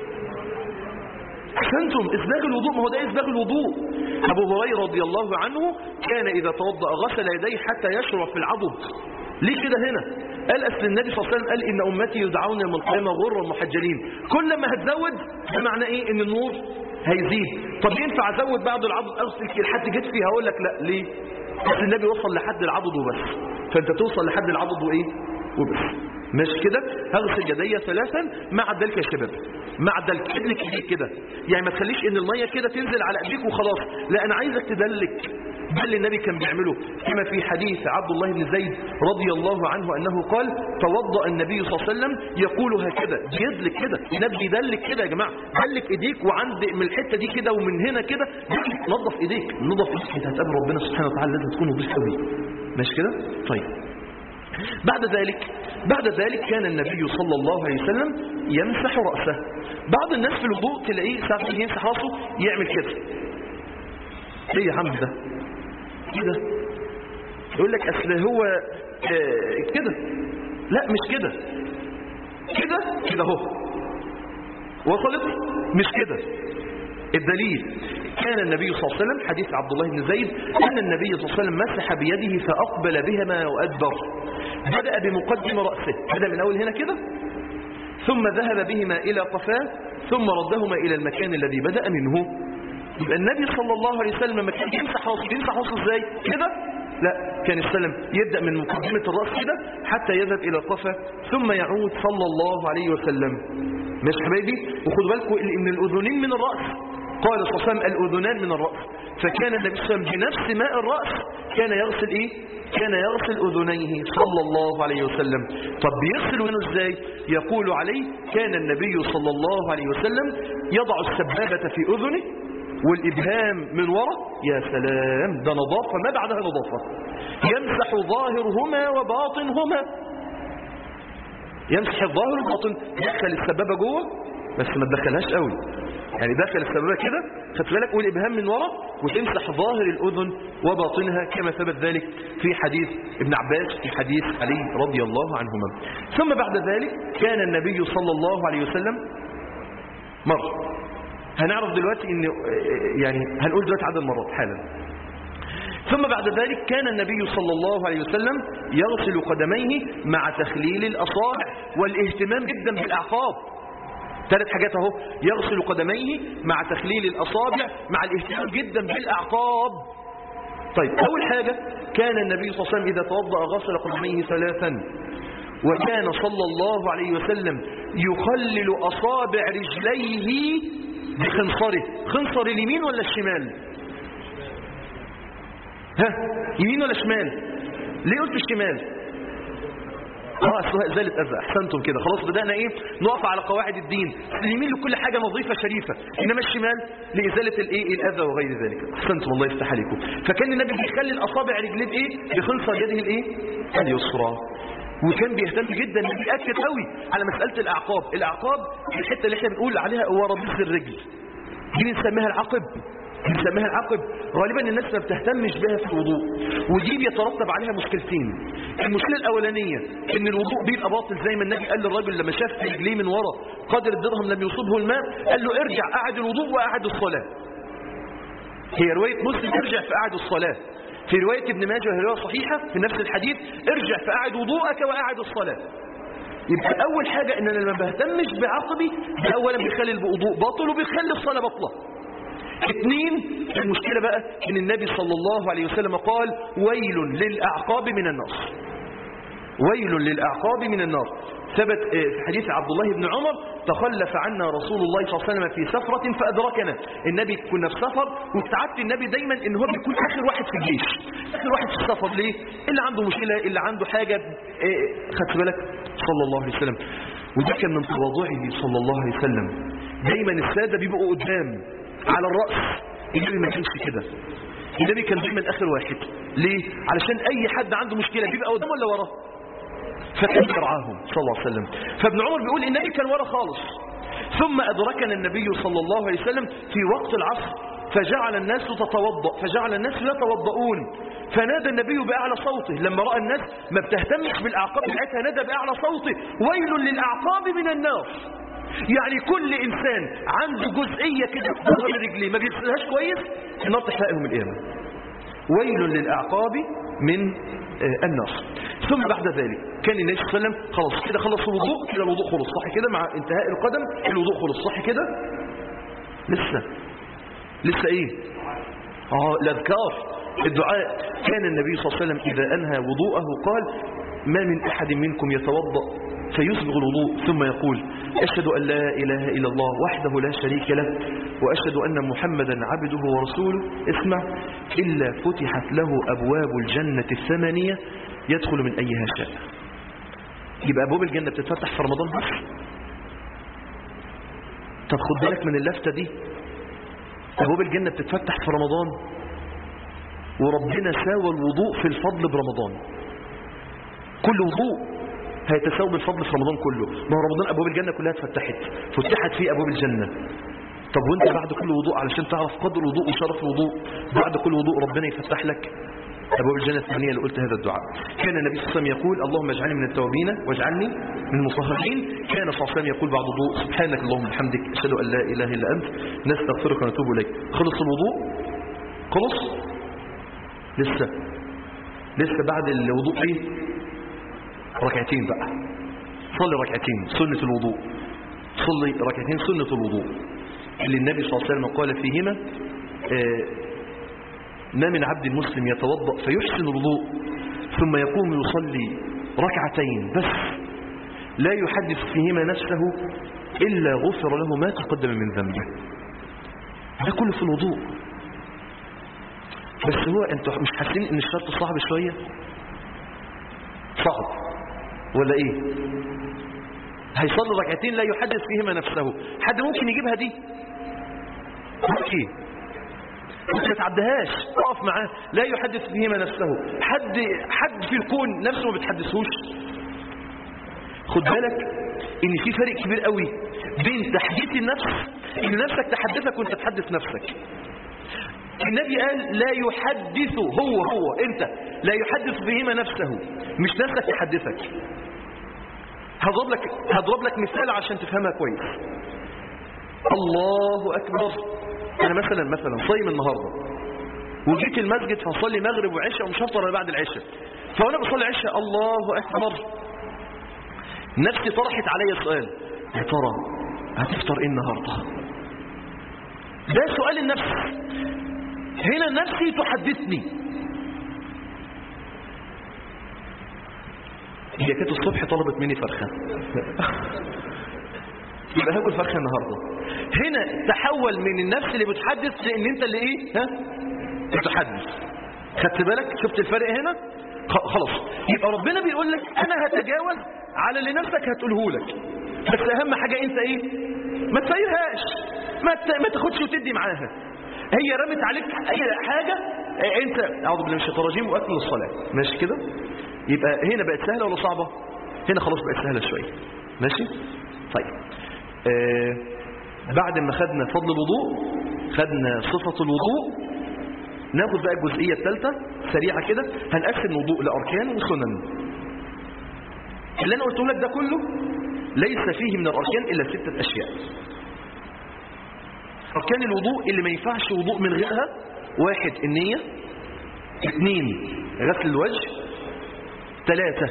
أحسنتم، إسباغ الوضوء، ما هو ده إسباغ الوضوء. أبو هريرة رضي الله عنه كان إذا توضأ غسل يديه حتى يشرع في العضد. ليه كده هنا؟ قال أصل النبي صلى الله عليه وسلم قال إن أمتي يدعون يوم القيامة غرا محجلين. كل ما هتزود ده معنى إيه؟ إن النور هيزيد. طب ينفع أزود بعد العضد أغسل لحد جيت فيه؟ هقول لك لا. ليه؟ أصل النبي وصل لحد العضد وبس، فأنت توصل لحد العضد وإيه؟ وبس. ماشي كده؟ هغسل يدي ثلاثا مع الدلك يا شباب، مع الدلك. ادلك ايديك كده، يعني ما تخليش ان الميه كده تنزل على ايديك وخلاص، لا انا عايزك تدلك. ده اللي النبي كان بيعمله، كما في حديث عبد الله بن زيد رضي الله عنه انه قال: توضأ النبي صلى الله عليه وسلم يقول هكذا، بيدلك كده، النبي يدلك كده يا جماعه، دلك ايديك وعند من الحته دي كده ومن هنا كده، نظف ايديك، نظف ايديك، انت هتقابل ربنا سبحانه وتعالى لازم تكون نظيف قوي. ماشي كده؟ طيب بعد ذلك كان النبي صلى الله عليه وسلم يمسح رأسه. بعض الناس في الوضوء تلاقيه ساعة يمسح رأسه يعمل كده. ايه يا عم ده؟ كده يقول لك اصل هو كده. لا مش كده، كده اهو. وصلت؟ مش كده. الدليل كان النبي صلى الله عليه وسلم حديث عبد الله بن زيد أن النبي صلى الله عليه وسلم مسح بيده فأقبل بهما وأدبر. بدأ بمقدم رأسه، بدأ من أول هنا كده، ثم ذهب بهما إلى قفاه، ثم ردهما إلى المكان الذي بدأ منه. يبقى النبي صلى الله عليه وسلم لما كان يمسح رأسه ازاي؟ كده؟ لا، كان السلام يبدأ من مقدمة الرأس كده حتى يذهب إلى قفاه ثم يعود صلى الله عليه وسلم. ماشي حبايبي؟ وخدوا بالكم إن الأذنين من الرأس، قال صلى الله عليه وسلم الأذنان من الرأس، فكان النبي صلى الله عليه وسلم بنفس ماء الرأس كان يغسل إيه؟ كان يغسل أذنيه صلى الله عليه وسلم. طب بيغسل منه إزاي؟ يقول عليه كان النبي صلى الله عليه وسلم يضع السبابة في أذنه والإبهام من وراء. يا سلام، ده نظافة ما بعدها نظافة. يمسح ظاهرهما وباطنهما، يمسح الظاهر والباطن، يدخل السبابة جوه بس ما تدخلهاش قوي، يعني داخل السبابة كده خدت بالك، والإبهام من وراء، وتمسح ظاهر الأذن وباطنها كما ثبت ذلك في حديث ابن عباس في حديث علي رضي الله عنهما. ثم بعد ذلك كان النبي صلى الله عليه وسلم هنعرف دلوقتي ان يعني هنقول دلوقتي عدد المرات حالا. ثم بعد ذلك كان النبي صلى الله عليه وسلم يغسل قدميه مع تخليل الأصابع والاهتمام جدا بالأعقاب. 3 حاجات اهو، يغسل قدميه مع تخليل الأصابع مع الاهتمام جدا بالأعقاب. طيب أول حاجة، كان النبي صلى الله عليه وسلم إذا توضأ غسل قدميه 3، وكان صلى الله عليه وسلم يخلل أصابع رجليه بخنصره. خنصر اليمين ولا الشمال؟ ها، يمين ولا شمال؟ ليه قلت الشمال؟ زالت أذى. أحسنتم كده، خلاص بدأنا إيه نقف على قواعد الدين. اليمين لكل حاجة نظيفة شريفة، إنما الشمال لإزالة الأذى وغير ذلك. أحسنتم، الله يفتح عليكم. فكان النبي بيخلي أصابع رجليه بإيه؟ بخنصر يده اليسرى. وكان بيهتم جدا انه بيأكد قوي على مسألة الأعقاب. الأعقاب الحتة اللي احنا بنقول عليها ورا الرجل دي بنسميها العقب. غالبا الناس ما بتهتمش بها في الوضوء، ودي بيترتب عليها مشكلتين. المشكلة الأولانية ان الوضوء بيبقى باطل، زي ما النبي قال للرجل لما شاف رجليه من ورا قدر الدرهم لم يصبه الماء، قال له ارجع أعد الوضوء وأعد الصلاة. هي رواية مسلم ارجع في أعد الصلاة، في رواية ابن ماجه وهي رواية صحيحة في نفس الحديث ارجع فأعد وضوءك وأعد الصلاة. يبقى أول حاجة إن أنا لما بهتمش بعقبي أولا بيخلي الوضوء باطل وبيخلي الصلاة باطلة. 2، المشكلة بقى إن النبي صلى الله عليه وسلم قال ويل للأعقاب من النار. ويل للأعقاب من النار. ثبت في حديث عبد الله بن عمر تخلف عنا رسول الله صلى الله عليه وسلم في سفرة فأدركنا. النبي كنا في سفر، واستعدت النبي دايما إن هو بيكون آخر واحد في الجيش، آخر واحد في السفر. ليه؟ اللي عنده مشكلة، اللي عنده حاجة، خدت بالك صلى الله عليه وسلم. وده كان من تواضعه صلى الله عليه وسلم. دايما السادة بيبقوا قدام على الرأس، النبي ما كانش كده. النبي كان دايما آخر واحد. ليه؟ علشان أي حد عنده مشكلة بيبقى قدام ولا وراه، فكان يرعاهم صلى الله عليه وسلم. فابن عمر بيقول النبي كان ورا خالص. ثم أدركنا النبي صلى الله عليه وسلم في وقت العصر فجعل الناس يتوضؤون، فنادى النبي بأعلى صوته لما رأى الناس ما بتهتمش بالأعقاب بتاعتها، نادى بأعلى صوته ويل للأعقاب من النار. يعني كل إنسان عنده جزئية كده في ظهر رجليه ما بيغسلهاش كويس، النار تحرقه يوم القيامة. ويل للأعقاب من النار. ثم بعد ذلك كان النبي صلى الله عليه وسلم خلاص كده خلص الوضوء، كده الوضوء خلص صح كده، مع انتهاء القدم الوضوء خلص صح كده. لسه ايه؟ الأذكار، الدعاء. كان النبي صلى الله عليه وسلم إذا أنهى وضوءه قال ما من أحد منكم يتوضأ فيسبغ الوضوء ثم يقول أشهد أن لا إله إلا الله وحده لا شريك له وأشهد أن محمدا عبده ورسوله، اسمع، إلا فتحت له أبواب الجنة 8 يدخل من أيها شاء. يبقى أبواب الجنة بتتفتح في رمضان بس. طب خد بالك من اللفتة دي، أبواب الجنة بتتفتح في رمضان، وربنا ساوى الوضوء في الفضل برمضان. كل وضوء هيتساوى بالفضل في رمضان كله. ما هو رمضان أبواب الجنة كلها فتحت فيه أبواب الجنة. طب وانت بعد كل وضوء علشان تعرف قدر الوضوء وشرف الوضوء، بعد كل وضوء ربنا يفتح لك أبواب الجنة 8 اللي قلت هذا الدعاء. كان النبي صلى الله عليه وسلم يقول اللهم اجعلني من التوابين واجعلني من المطهرين. كان صلى الله عليه وسلم يقول بعد الوضوء سبحانك اللهم وبحمدك أشهد أن لا إله إلا أنت نستغفرك ونتوب إليك. خلص الوضوء؟ خلص؟ لسه بعد الوضوء ايه؟ ركعتين بقى. صلي ركعتين سنة الوضوء، صلي ركعتين سنة الوضوء اللي النبي صلى الله عليه وسلم قال فيهما ما من عبد مسلم يتوضأ فيحسن الوضوء ثم يقوم يصلي ركعتين بس لا يحدث فيهما نفسه إلا غفر له ما تقدم من ذنبه. ده كله في الوضوء. بس هو انتوا مش حاسين ان الشرط صعب شوية؟ صعب ولا ايه؟ هيصلي ركعتين لا يحدث فيهما نفسه. حد ممكن يجيبها دي؟ مش تعدهاش، اقف معاه. لا يحدث فيهما نفسه. حد في الكون نفسه ما بتحدثهوش. خد بالك ان في فرق كبير قوي بين تحديث النفس، ان نفسك تحدثك وانت تحدث نفسك. النبي قال لا يحدث هو انت لا يحدث بهما نفسه، مش نفسك تحدثك. هضرب لك مثال عشان تفهمها كويس. الله أكبر. أنا مثلا صايم النهاردة وجيت المسجد فصلي مغرب وعشاء ومش هفطر إلا بعد العشاء، فأنا بصلي عشاء الله أكبر، نفسي طرحت علي سؤال، يا ترى هتفطر إيه النهاردة؟ ده سؤال النفس. هنا نفسي تحدثني. هي كانت الصبح طلبت مني فرخة يبقى هاكل فرخة النهاردة. هنا تحول من النفس اللي بتحدث لان انت اللي ايه بتحدث. خدت بالك؟ شفت الفرق هنا؟ خلاص. يبقى ربنا بيقول لك انا هتجاوز على اللي نفسك هتقوله لك، بس اهم حاجة انت ايه؟ ما تسيرهاش، ما تاخدش وتدي معاها. هي رمت عليك اي حاجة انت اعوذ بالله من الشيطان الرجيم واكمل الصلاة، ماشي كده؟ يبقى هنا بقت سهلة ولا صعبة؟ هنا خلاص بقت سهلة شوية، ماشي؟ طيب بعد ما خدنا فضل الوضوء، خدنا صفة الوضوء، ناخد بقى الجزئية الثالثة سريعة كده. هنقسم الوضوء لأركان وسنن. اللي أنا قلته لك ده كله ليس فيه من الأركان إلا 6 أشياء. أركان الوضوء اللي ما ينفعش وضوء من غيرها: 1 النية، 2 غسل الوجه، 3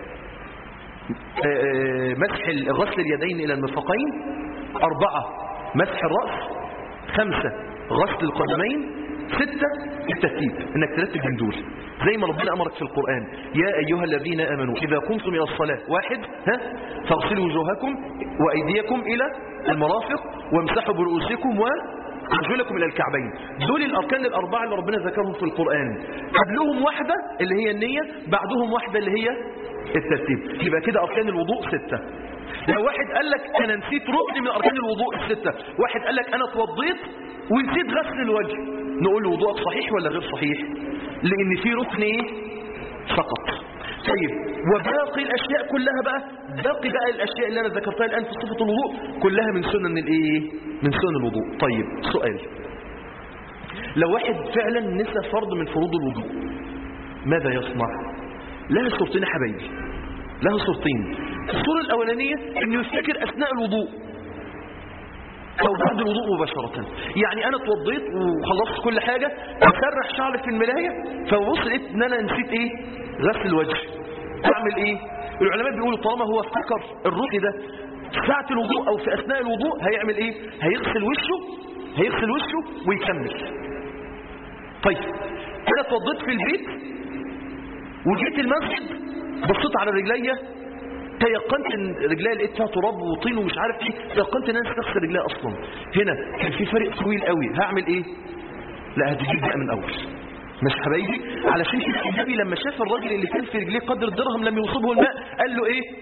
مسح غسل اليدين إلى المرفقين، 4 مسح الرأس، 5 غسل القدمين، 6 الترتيب، انك ترتب من دول زي ما ربنا امرك في القرآن: يا ايها الذين امنوا اذا قمتم الى الصلاة 1 فاغسلوا وجوهكم وايديكم الى المرافق وامسحوا برؤوسكم وارجلكم الى الكعبين. دول الاركان الاربعه اللي ربنا ذكرهم في القرآن، قبلهم واحدة اللي هي النية، بعدهم واحدة اللي هي الترتيب. يبقى كده اركان الوضوء 6. لو واحد قال لك انا نسيت ركن من اركان الوضوء 6، واحد قال لك انا اتوضيت ونسيت غسل الوجه، نقول له وضوءك صحيح ولا غير صحيح؟ لان في ركن ايه سقط. طيب وباقي الاشياء كلها بقى، باقي بقى الاشياء اللي انا ذكرتها الان في صفة الوضوء كلها من سنن الايه؟ من سنن الوضوء. طيب سؤال: لو واحد فعلا نسى فرض من فروض الوضوء ماذا يصنع؟ لها صورتين يا حبايبي، لها صورتين. الصورة الأولانية إنه يفتكر أثناء الوضوء أو بعد الوضوء مباشرة. يعني أنا اتوضيت وخلصت كل حاجة، أسرح شعري في الملاية فببص لقيت إن أنا نسيت إيه؟ غسل الوجه. أعمل إيه؟ العلماء بيقولوا طالما هو افتكر الركن ده ساعة الوضوء أو في أثناء الوضوء هيعمل إيه؟ هيغسل وشه ويكمل. طيب أنا اتوضيت في البيت وجيت المسجد، بصيت على رجليا تيقنت ان رجليا لقيت فيها تراب وطين ومش عارف ايه، تيقنت ان انا استغسل رجليا اصلا. هنا كان في فرق طويل قوي، هعمل ايه؟ لا هتجيب بقى من اول. مش حبايبي؟ علشان كده النبي لما شاف الراجل اللي كان في رجليه قدر الدرهم لم يصيبه الماء قال له ايه؟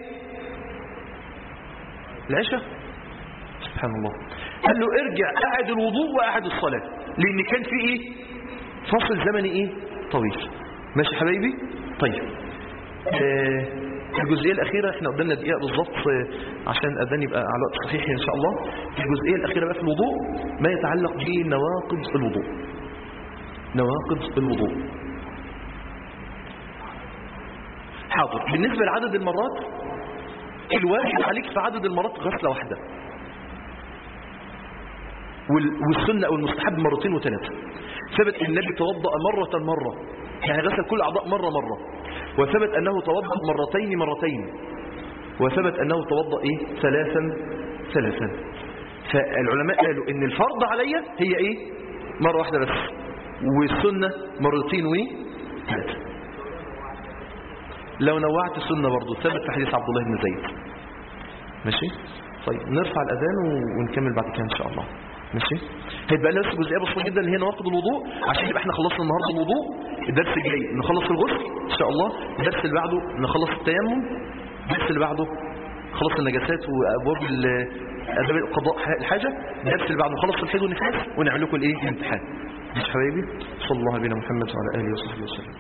العشاء. سبحان الله. قال له ارجع اعد الوضوء واعد الصلاه، لان كان في ايه؟ فاصل زمني ايه؟ طويل. ماشي حبايبي؟ طيب الجزئية الأخيرة، احنا قدامنا دقيقة بالظبط عشان الأذان يبقى على وقت صحيح إن شاء الله. الجزئية الأخيرة بقى في الوضوء ما يتعلق بنواقض الوضوء. نواقض الوضوء. حاضر. بالنسبة لعدد المرات، الواجب عليك في عدد المرات غسلة واحدة، والسنة أو المستحب 2 و3. ثبت النبي توضأ مرة، يعني غسل كل أعضاء مرة، وثبت أنه توضأ مرتين، وثبت أنه توضأ إيه؟ 3. فالعلماء قالوا إن الفرض عليا هي إيه؟ مرة واحدة بس، والسنة 2 و3. لو نوعت السنة برضو ثبت في حديث عبد الله بن زيد. ماشي؟ طيب نرفع الأذان ونكمل بعد كده إن شاء الله. ماشي؟ هيبقى لنا جزئيه بسيطه جدا اللي هي نواقض الوضوء، عشان يبقى احنا خلصنا النهارده الوضوء. الدرس الجاي نخلص الغسل ان شاء الله، الدرس اللي بعده نخلص التيمم، الدرس اللي بعده خلص النجاسات وابواب اداب قضاء الحاجه، الدرس اللي بعده نخلص الحيض والنفاس ونعمل لكم الايه؟ الامتحان. ماشي حبايبي؟ صلى الله على محمد وعلى اله وصحبه وسلم.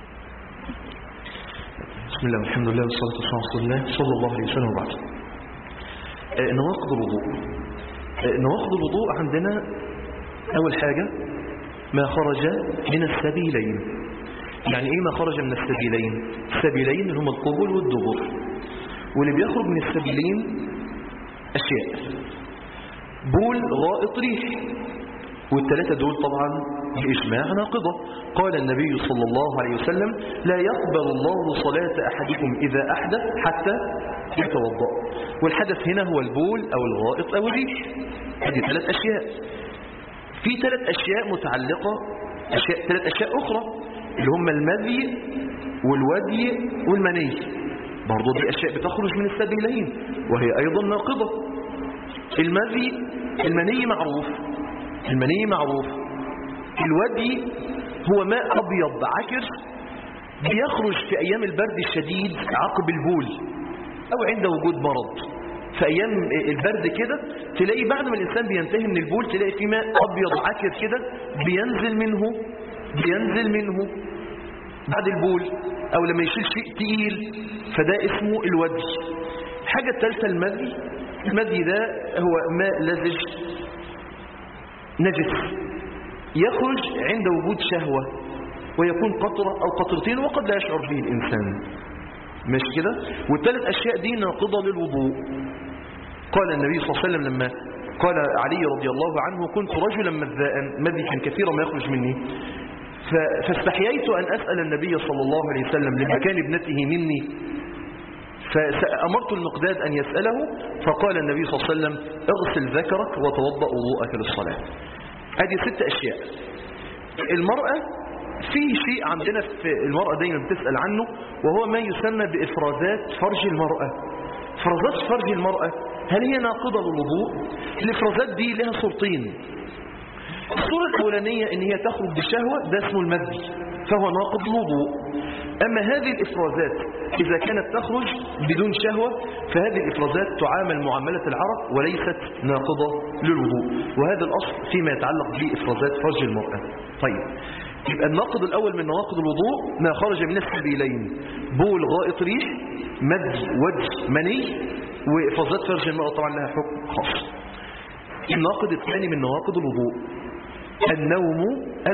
بسم الله والحمد لله والصلاه والسلام على رسول الله صلى الله عليه وسلم. وبعد نواقض الوضوء. نواقض الوضوء عندنا أول حاجة ما خرج من السبيلين. يعني إيه ما خرج من السبيلين؟ السبيلين هم القبول والدبر، واللي بيخرج من السبيلين أشياء. بول، غائط، ريح. والثلاثة دول طبعا بإجماع ناقضة. قال النبي صلى الله عليه وسلم: لا يقبل الله صلاة أحدكم إذا أحدث حتى يتوضأ. والحدث هنا هو البول أو الغائط أو الريح. هذه 3 أشياء. في 3 أشياء متعلقة، 3 أشياء أخرى اللي هم المذي والودي والمني. برضو دي أشياء بتخرج من السبيلين وهي أيضا ناقضة. المني معروف، الودي هو ماء أبيض عكر بيخرج في أيام البرد الشديد عقب البول أو عند وجود مرض. في أيام البرد كده تلاقي بعد ما الإنسان بينتهي من البول تلاقي في ماء أبيض عكر كده بينزل منه بعد البول أو لما يشيل شيء تقيل، فده اسمه الودي. الحاجة الثالثة المذي ده هو ماء لزج نجس يخرج عند وجود شهوة ويكون قطرة أو قطرتين وقد لا يشعر به الإنسان. ماشي كده. والثلاث أشياء دي ناقضة للوضوء. قال النبي صلى الله عليه وسلم لما قال علي رضي الله عنه: كنت رجلا مذاء، مذي كان كثيرا ما يخرج مني، فاستحييت أن أسأل النبي صلى الله عليه وسلم لمكان ابنته مني، فأمرت المقداد أن يسأله، فقال النبي صلى الله عليه وسلم: اغسل ذكرك وتوضأ وضوءك للصلاة. هذه 6 أشياء. المرأة في شيء عندنا في المرأة دايما بتسأل عنه، وهو ما يسمى بإفرازات فرج المرأة. إفرازات فرج المرأة هل هي ناقضة للوضوء؟ الإفرازات دي لها صورتين. الصورة الأولانية إن هي تخرج بشهوة، ده اسمه المذي فهو ناقض الوضوء. أما هذه الإفرازات إذا كانت تخرج بدون شهوة فهذه الإفرازات تعامل معاملة العرق وليست ناقضة للوضوء. وهذا الأصل فيما يتعلق بإفرازات فرج المرأة. طيب، يبقى الناقض الأول من نواقض الوضوء ما خرج من السبيلين: بول، غائط، ريح، مذي، ودي، مني. وإفرازات فرج المرأة طبعا لها حكم خاص. الناقض الثاني من نواقض الوضوء: النوم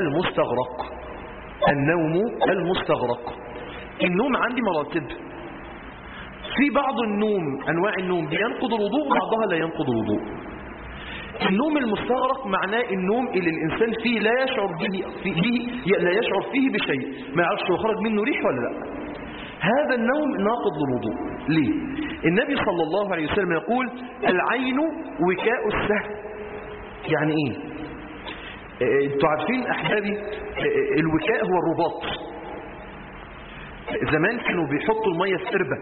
المستغرق. النوم عندي مراتب. في بعض النوم، أنواع النوم بينقض الوضوء وبعضها لا ينقض الوضوء. النوم المستغرق معناه النوم اللي الإنسان فيه لا يشعر فيه بشيء، ما يعرفش هو خرج منه ريح ولا لا. هذا النوم ناقض للوضوء. ليه؟ النبي صلى الله عليه وسلم يقول: العين وكاء السهم. يعني ايه؟ انتوا عارفين احبابي الوكاء هو الرباط. زمان كانوا بيحطوا المية في قربة،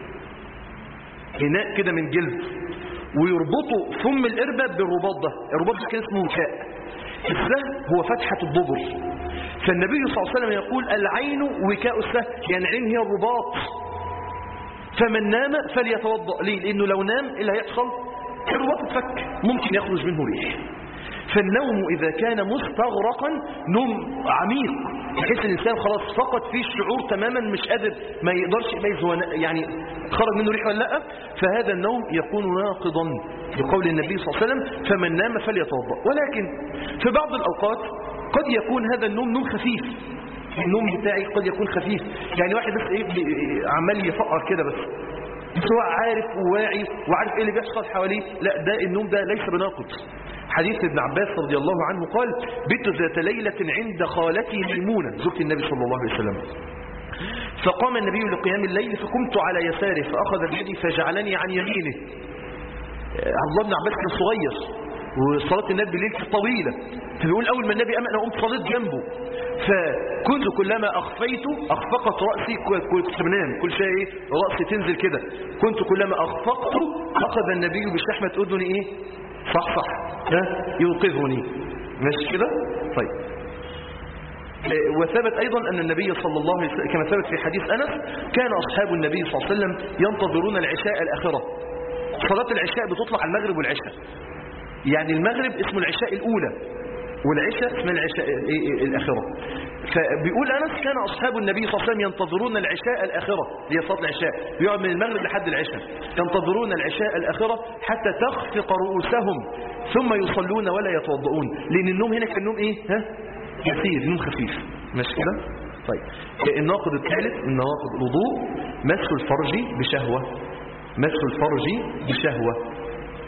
إناء كده من جلد، ويربطوا فم القربة بالرباط ده. الرباط ده كان اسمه وكاء. السهم هو فتحة الدبر. فالنبي صلى الله عليه وسلم يقول: العين وكاء السهم، يعني العين هي الرباط. فمن نام فليتوضأ. ليه؟ لأنه لو نام اللي هيحصل الرباط اتفك، ممكن يخرج منه ريح. فالنوم إذا كان مستغرقا نوم عميق بحيث الإنسان خلاص فقد فيه الشعور تماما، مش قادر، ما يقدرش يميز هو يعني خرج منه ريح ولا لا، فهذا النوم يكون ناقضا بقول النبي صلى الله عليه وسلم: فمن نام فليتوضأ. ولكن في بعض الأوقات قد يكون هذا النوم نوم خفيف. النوم بتاعي قد يكون خفيف، يعني واحد بس عمال يفقر كده بس هو عارف وواعي وعارف ايه اللي بيحصل حواليه. لا، ده النوم ده ليس بناقض. حديث ابن عباس رضي الله عنه قال: بت ذات ليلة عند خالتي ميمونة زوجة النبي صلى الله عليه وسلم، فقام النبي لقيام الليل فقمت على يساره فأخذ بيدي فجعلني عن يمينه. عبد الله بن عباس كان صغير وصلاة النبي بالليل كانت طويلة، فبيقول أول ما النبي أنا قمت صليت جنبه، فكنت كلما أخفقت رأسي، كنت بنام كل شيء رأسي تنزل كده، كنت كلما أخفقت أخذ النبي بشحمة أذني صح يوقظني. ماشي كده؟ طيب. وثبت أيضا أن النبي صلى الله عليه وسلم كما ثبت في حديث أنس: كان أصحاب النبي صلى الله عليه وسلم ينتظرون العشاء الآخرة. صلاة العشاء بتطلع على المغرب والعشاء، يعني المغرب اسمه العشاء الأولى والعشاء اسمه العشاء الآخرة. فبيقول أنس: كان أصحاب النبي صلى الله عليه وسلم ينتظرون العشاء الآخرة، هي صلاة العشاء، بيقعد من المغرب لحد العشاء ينتظرون العشاء الآخرة حتى تخفق رؤوسهم ثم يصلون ولا يتوضؤون. لأن النوم هنا كان نوم يسير، نوم خفيف. ماشي كده؟ طيب. الناقض الثالث من نواقض الوضوء: مسح الفرج بشهوة.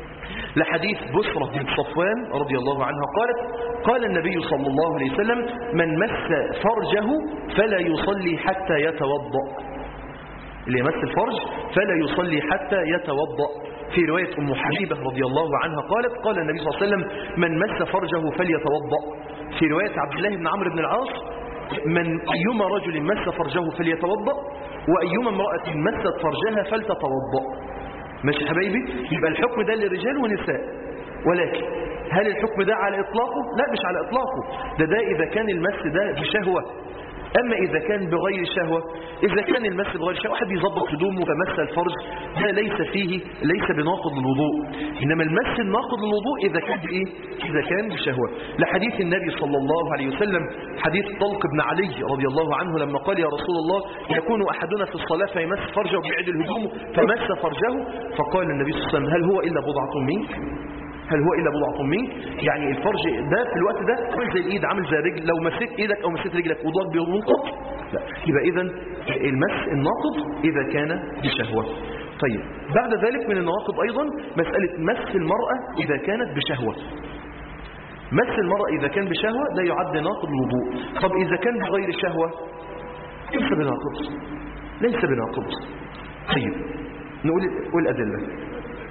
لحديث بسرة بن صفوان رضي الله عنها قالت قال النبي صلى الله عليه وسلم من مس فرجه فلا يصلي حتى يتوضأ. اللي يمس الفرج فلا يصلي حتى يتوضأ. في رواية أم حبيبة رضي الله عنها قالت قال النبي صلى الله عليه وسلم من مس فرجه فليتوضأ. في رواية عبد الله بن عمرو بن العاص من أيما رجل مس فرجه فليتوضأ وأيما امرأة مست فرجها فلتتوضأ. ماشي حبايبي؟ يبقى الحكم ده للرجال ونساء، ولكن هل الحكم ده على إطلاقه؟ لا، مش على إطلاقه. ده إذا كان المس ده بشهوة. أما إذا كان بغير شهوة، إذا كان المس بغير شهوة، واحد يظبط هدومه فمس الفرج، ده ليس بناقض الوضوء. إنما المس الناقض للوضوء إذا كان بإيه؟ إذا كان بشهوة. لحديث النبي صلى الله عليه وسلم حديث طلق بن علي رضي الله عنه لما قال يا رسول الله يكون أحدنا في الصلاة فيمس فرجه وبيعدل هدومه فمس فرجه، فقال النبي صلى الله عليه وسلم هل هو إلا بضعة منك؟ هل هو إلا بضعة منك؟ يعني الفرج ده في الوقت ده عامل زي الإيد، عامل زي الرجل، لو مسيت إيدك أو مسيت رجلك وضوءك بينقض؟ لا. يبقى إذن المس الناقض إذا كان بشهوة. طيب بعد ذلك من النواقض أيضا مسألة مس المرأة إذا كانت بشهوة. مس المرأة إذا كان بشهوة ده يعد ناقض الوضوء. طب إذا كان بغير شهوة ليس بناقض، ليس بناقض. طيب نقول الأدلة.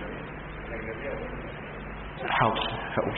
حاضر هقول.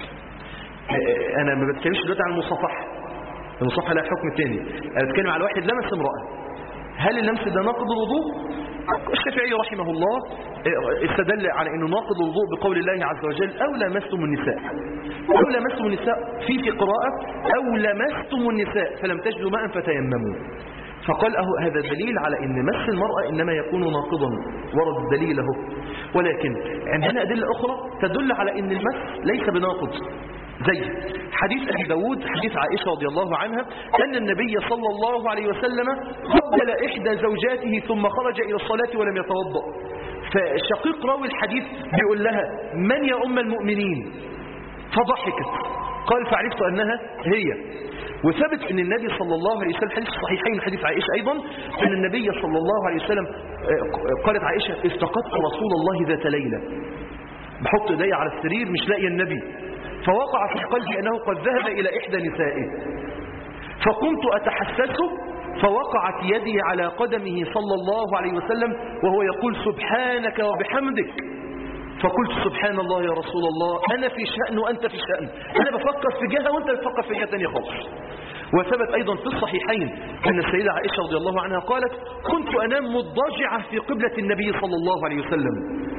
انا ما بتكلمش دلوقتي عن المصافحه. المصافحه لها حكم تاني. انا بتكلم على واحد لمس امراه، هل اللمس ده ناقض الوضوء؟ الشافعي رحمه الله استدل على انه ناقض الوضوء بقول الله عز وجل او لمستم النساء. او لمستم النساء في قراءه او لمستم النساء فلم تجدوا ماء فتيمموا، فقال هذا دليل على ان مس المرأة انما يكون ناقضا، ورد الدليل له. ولكن عندنا ادلة اخرى تدل على ان المس ليس بناقض، زي حديث ابي داود حديث عائشة رضي الله عنها ان النبي صلى الله عليه وسلم قبل احدى زوجاته ثم خرج الى الصلاة ولم يتوضأ، فالشقيق راوي الحديث بيقول لها من يا ام المؤمنين؟ فضحكت، قال فعرفت انها هي. وثبت ان النبي صلى الله عليه وسلم حديث صحيحين حديث عائشة ايضا ان النبي صلى الله عليه وسلم قالت عائشة افتقدت رسول الله ذات ليلة، بحط ايدي على السرير مش لاقي النبي، فوقع في قلبي انه قد ذهب الى احدى نسائه، فقمت اتحسسه فوقعت يدي على قدمه صلى الله عليه وسلم وهو يقول سبحانك وبحمدك، فقلت سبحان الله يا رسول الله أنا في شأن وأنت في شأن، أنا بفكر في جهة وأنت بتفكر في جهة ثانية خالص. وثبت أيضا في الصحيحين أن السيدة عائشة رضي الله عنها قالت كنت أنام مضجعة في قبلة النبي صلى الله عليه وسلم،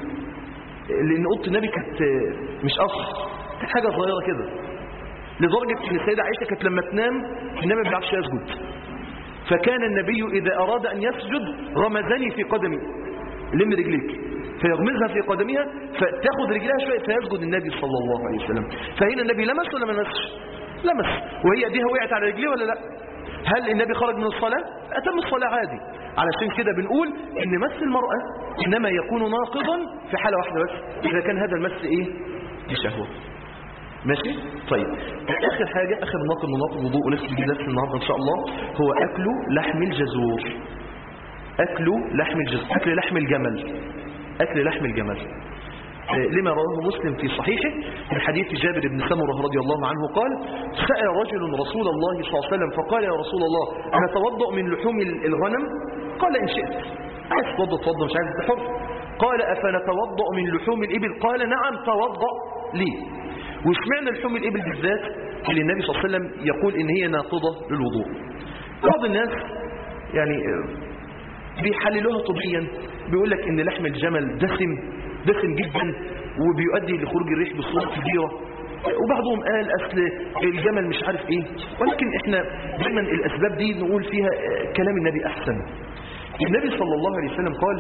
لأن أوضة النبي كانت مش قصر، كانت حاجة صغيرة كده، لدرجة أن السيدة عائشة كانت لما تنام النبي ما بيعرفش يسجد، فكان النبي إذا أراد أن يسجد غمزني في قدمي، لم رجليك، فيغمزها في قدمها فتاخد رجلها شوية فيسجد النبي صلى الله عليه وسلم. فهنا النبي لمس ولا ما لمسش؟ لمس، وهي ايديها وقعت على رجليه ولا لا؟ هل النبي خرج من الصلاة؟ أتم الصلاة عادي. علشان كده بنقول ان مس المرأة انما يكون ناقضا في حالة واحدة بس، اذا كان هذا المس ايه؟ بشهوة. ماشي؟ طيب اخر حاجة، اخر ناقض من ناقض الوضوء ونختم بيه درس النهارده ان شاء الله، هو اكل لحم الجزور. اكل لحم الجزور، اكل لحم الجمل، أكل لحم الجمل. لما رواه مسلم في صحيحه من حديث جابر بن سمرة رضي الله عنه قال سأل رجل رسول الله صلى الله عليه وسلم فقال يا رسول الله أنا أتوضأ من لحوم الغنم؟ قال إن شئت، عايز تتوضأ مش عايز تحر. قال أفنتوضأ من لحوم الإبل؟ قال نعم توضأ لي. واشمعنى لحوم الإبل بالذات اللي النبي صلى الله عليه وسلم يقول إن هي ناقضة للوضوء؟ بعض الناس يعني بيحللوها طبيا، بيقول لك ان لحم الجمل دسم جدا وبيؤدي لخروج الريح بصورة كبيرة، وبعضهم قال اصل الجمل مش عارف ايه، ولكن احنا دايما الاسباب دي نقول فيها كلام النبي احسن. النبي صلى الله عليه وسلم قال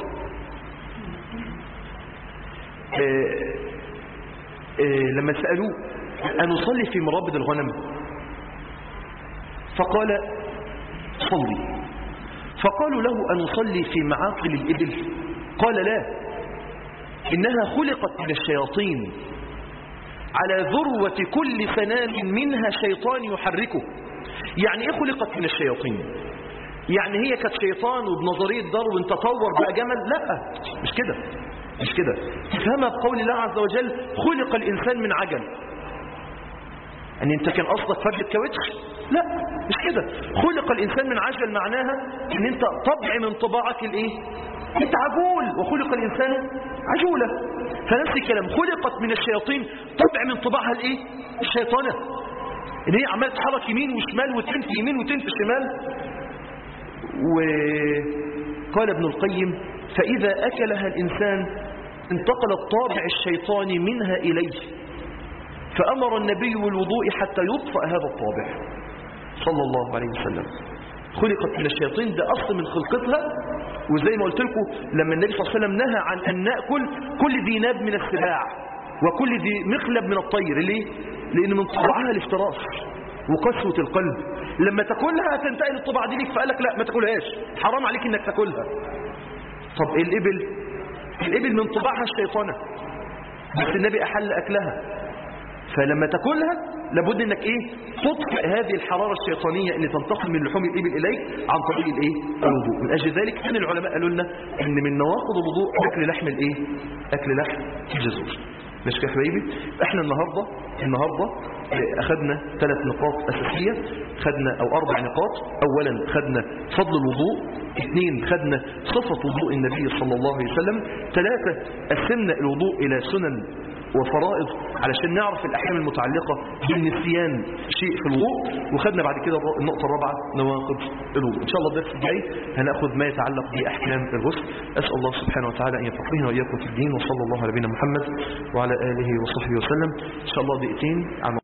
لما سألوه أنصلي في مرابض الغنم؟ فقال صلي. فقالوا له أنصلي في معاقل الإبل؟ قال لا، إنها خلقت من الشياطين، على ذروة كل سنام منها شيطان يحركه. يعني إيه خلقت من الشياطين؟ يعني هي كانت شيطان وبنظرية داروين تطور بقى جمل؟ لا مش كده. مش كده. تفهمها بقول الله عز وجل خلق الإنسان من عجل، أن أنت كان قصدك فردة كاوتش؟ لا مش كده. خلق الإنسان من عجل معناها أن أنت طبع من طباعك الإيه؟ أنت عجول، وخلق الإنسان عجولة. فنفس الكلام خلقت من الشياطين طبع من طباعها الإيه؟ الشيطانة، إن هي عمالة تحرك يمين وشمال وتنفي يمين وتنفي شمال. وقال ابن القيم فإذا أكلها الإنسان انتقل الطابع الشيطاني منها إليه، فأمر النبي بالوضوء حتى يطفأ هذا الطابع صلى الله عليه وسلم. خلقت من الشياطين، ده أصل من خلقتها. وزي ما قلت لكم لما النبي صلى الله عليه وسلم نهى عن أن نأكل كل ذي ناب من السباع وكل ذي مخلب من الطير. ليه؟ لأن من طبعها الافتراس وقسوة القلب. لما تاكلها تنتقل الطبع دي ليك، فقال لك لا ما تاكلهاش، حرام عليك انك تاكلها. طب الإبل من طبعها الشيطانة، بس النبي أحل أكلها. فلما تاكلها لابد انك تطفئ هذه الحرارة الشيطانية اللي تنتقل من لحوم الإبل إليك عن طريق الوضوء. من أجل ذلك كان العلماء قالوا لنا ان من نواقض الوضوء أكل لحم أكل لحم الجزور. مش كده يا حبايبي؟ احنا النهاردة أخذنا 3 نقاط أساسية، خدنا أو 4 نقاط. أولا خدنا فضل الوضوء، 2 خدنا صفة وضوء النبي صلى الله عليه وسلم، 3 قسمنا الوضوء إلى سنن وفرائض علشان نعرف الأحكام المتعلقة بالنسيان شيء في الوضوء، وخدنا بعد كده النقطة الرابعة نواقض الوضوء. إن شاء الله الدرس الجاي هنأخذ ما يتعلق بأحكام الغسل. أسأل الله سبحانه وتعالى أن يفقهنا وإياكم في الدين، وصلى الله على نبينا محمد وعلى آله وصحبه وسلم. إن شاء الله دقيقتين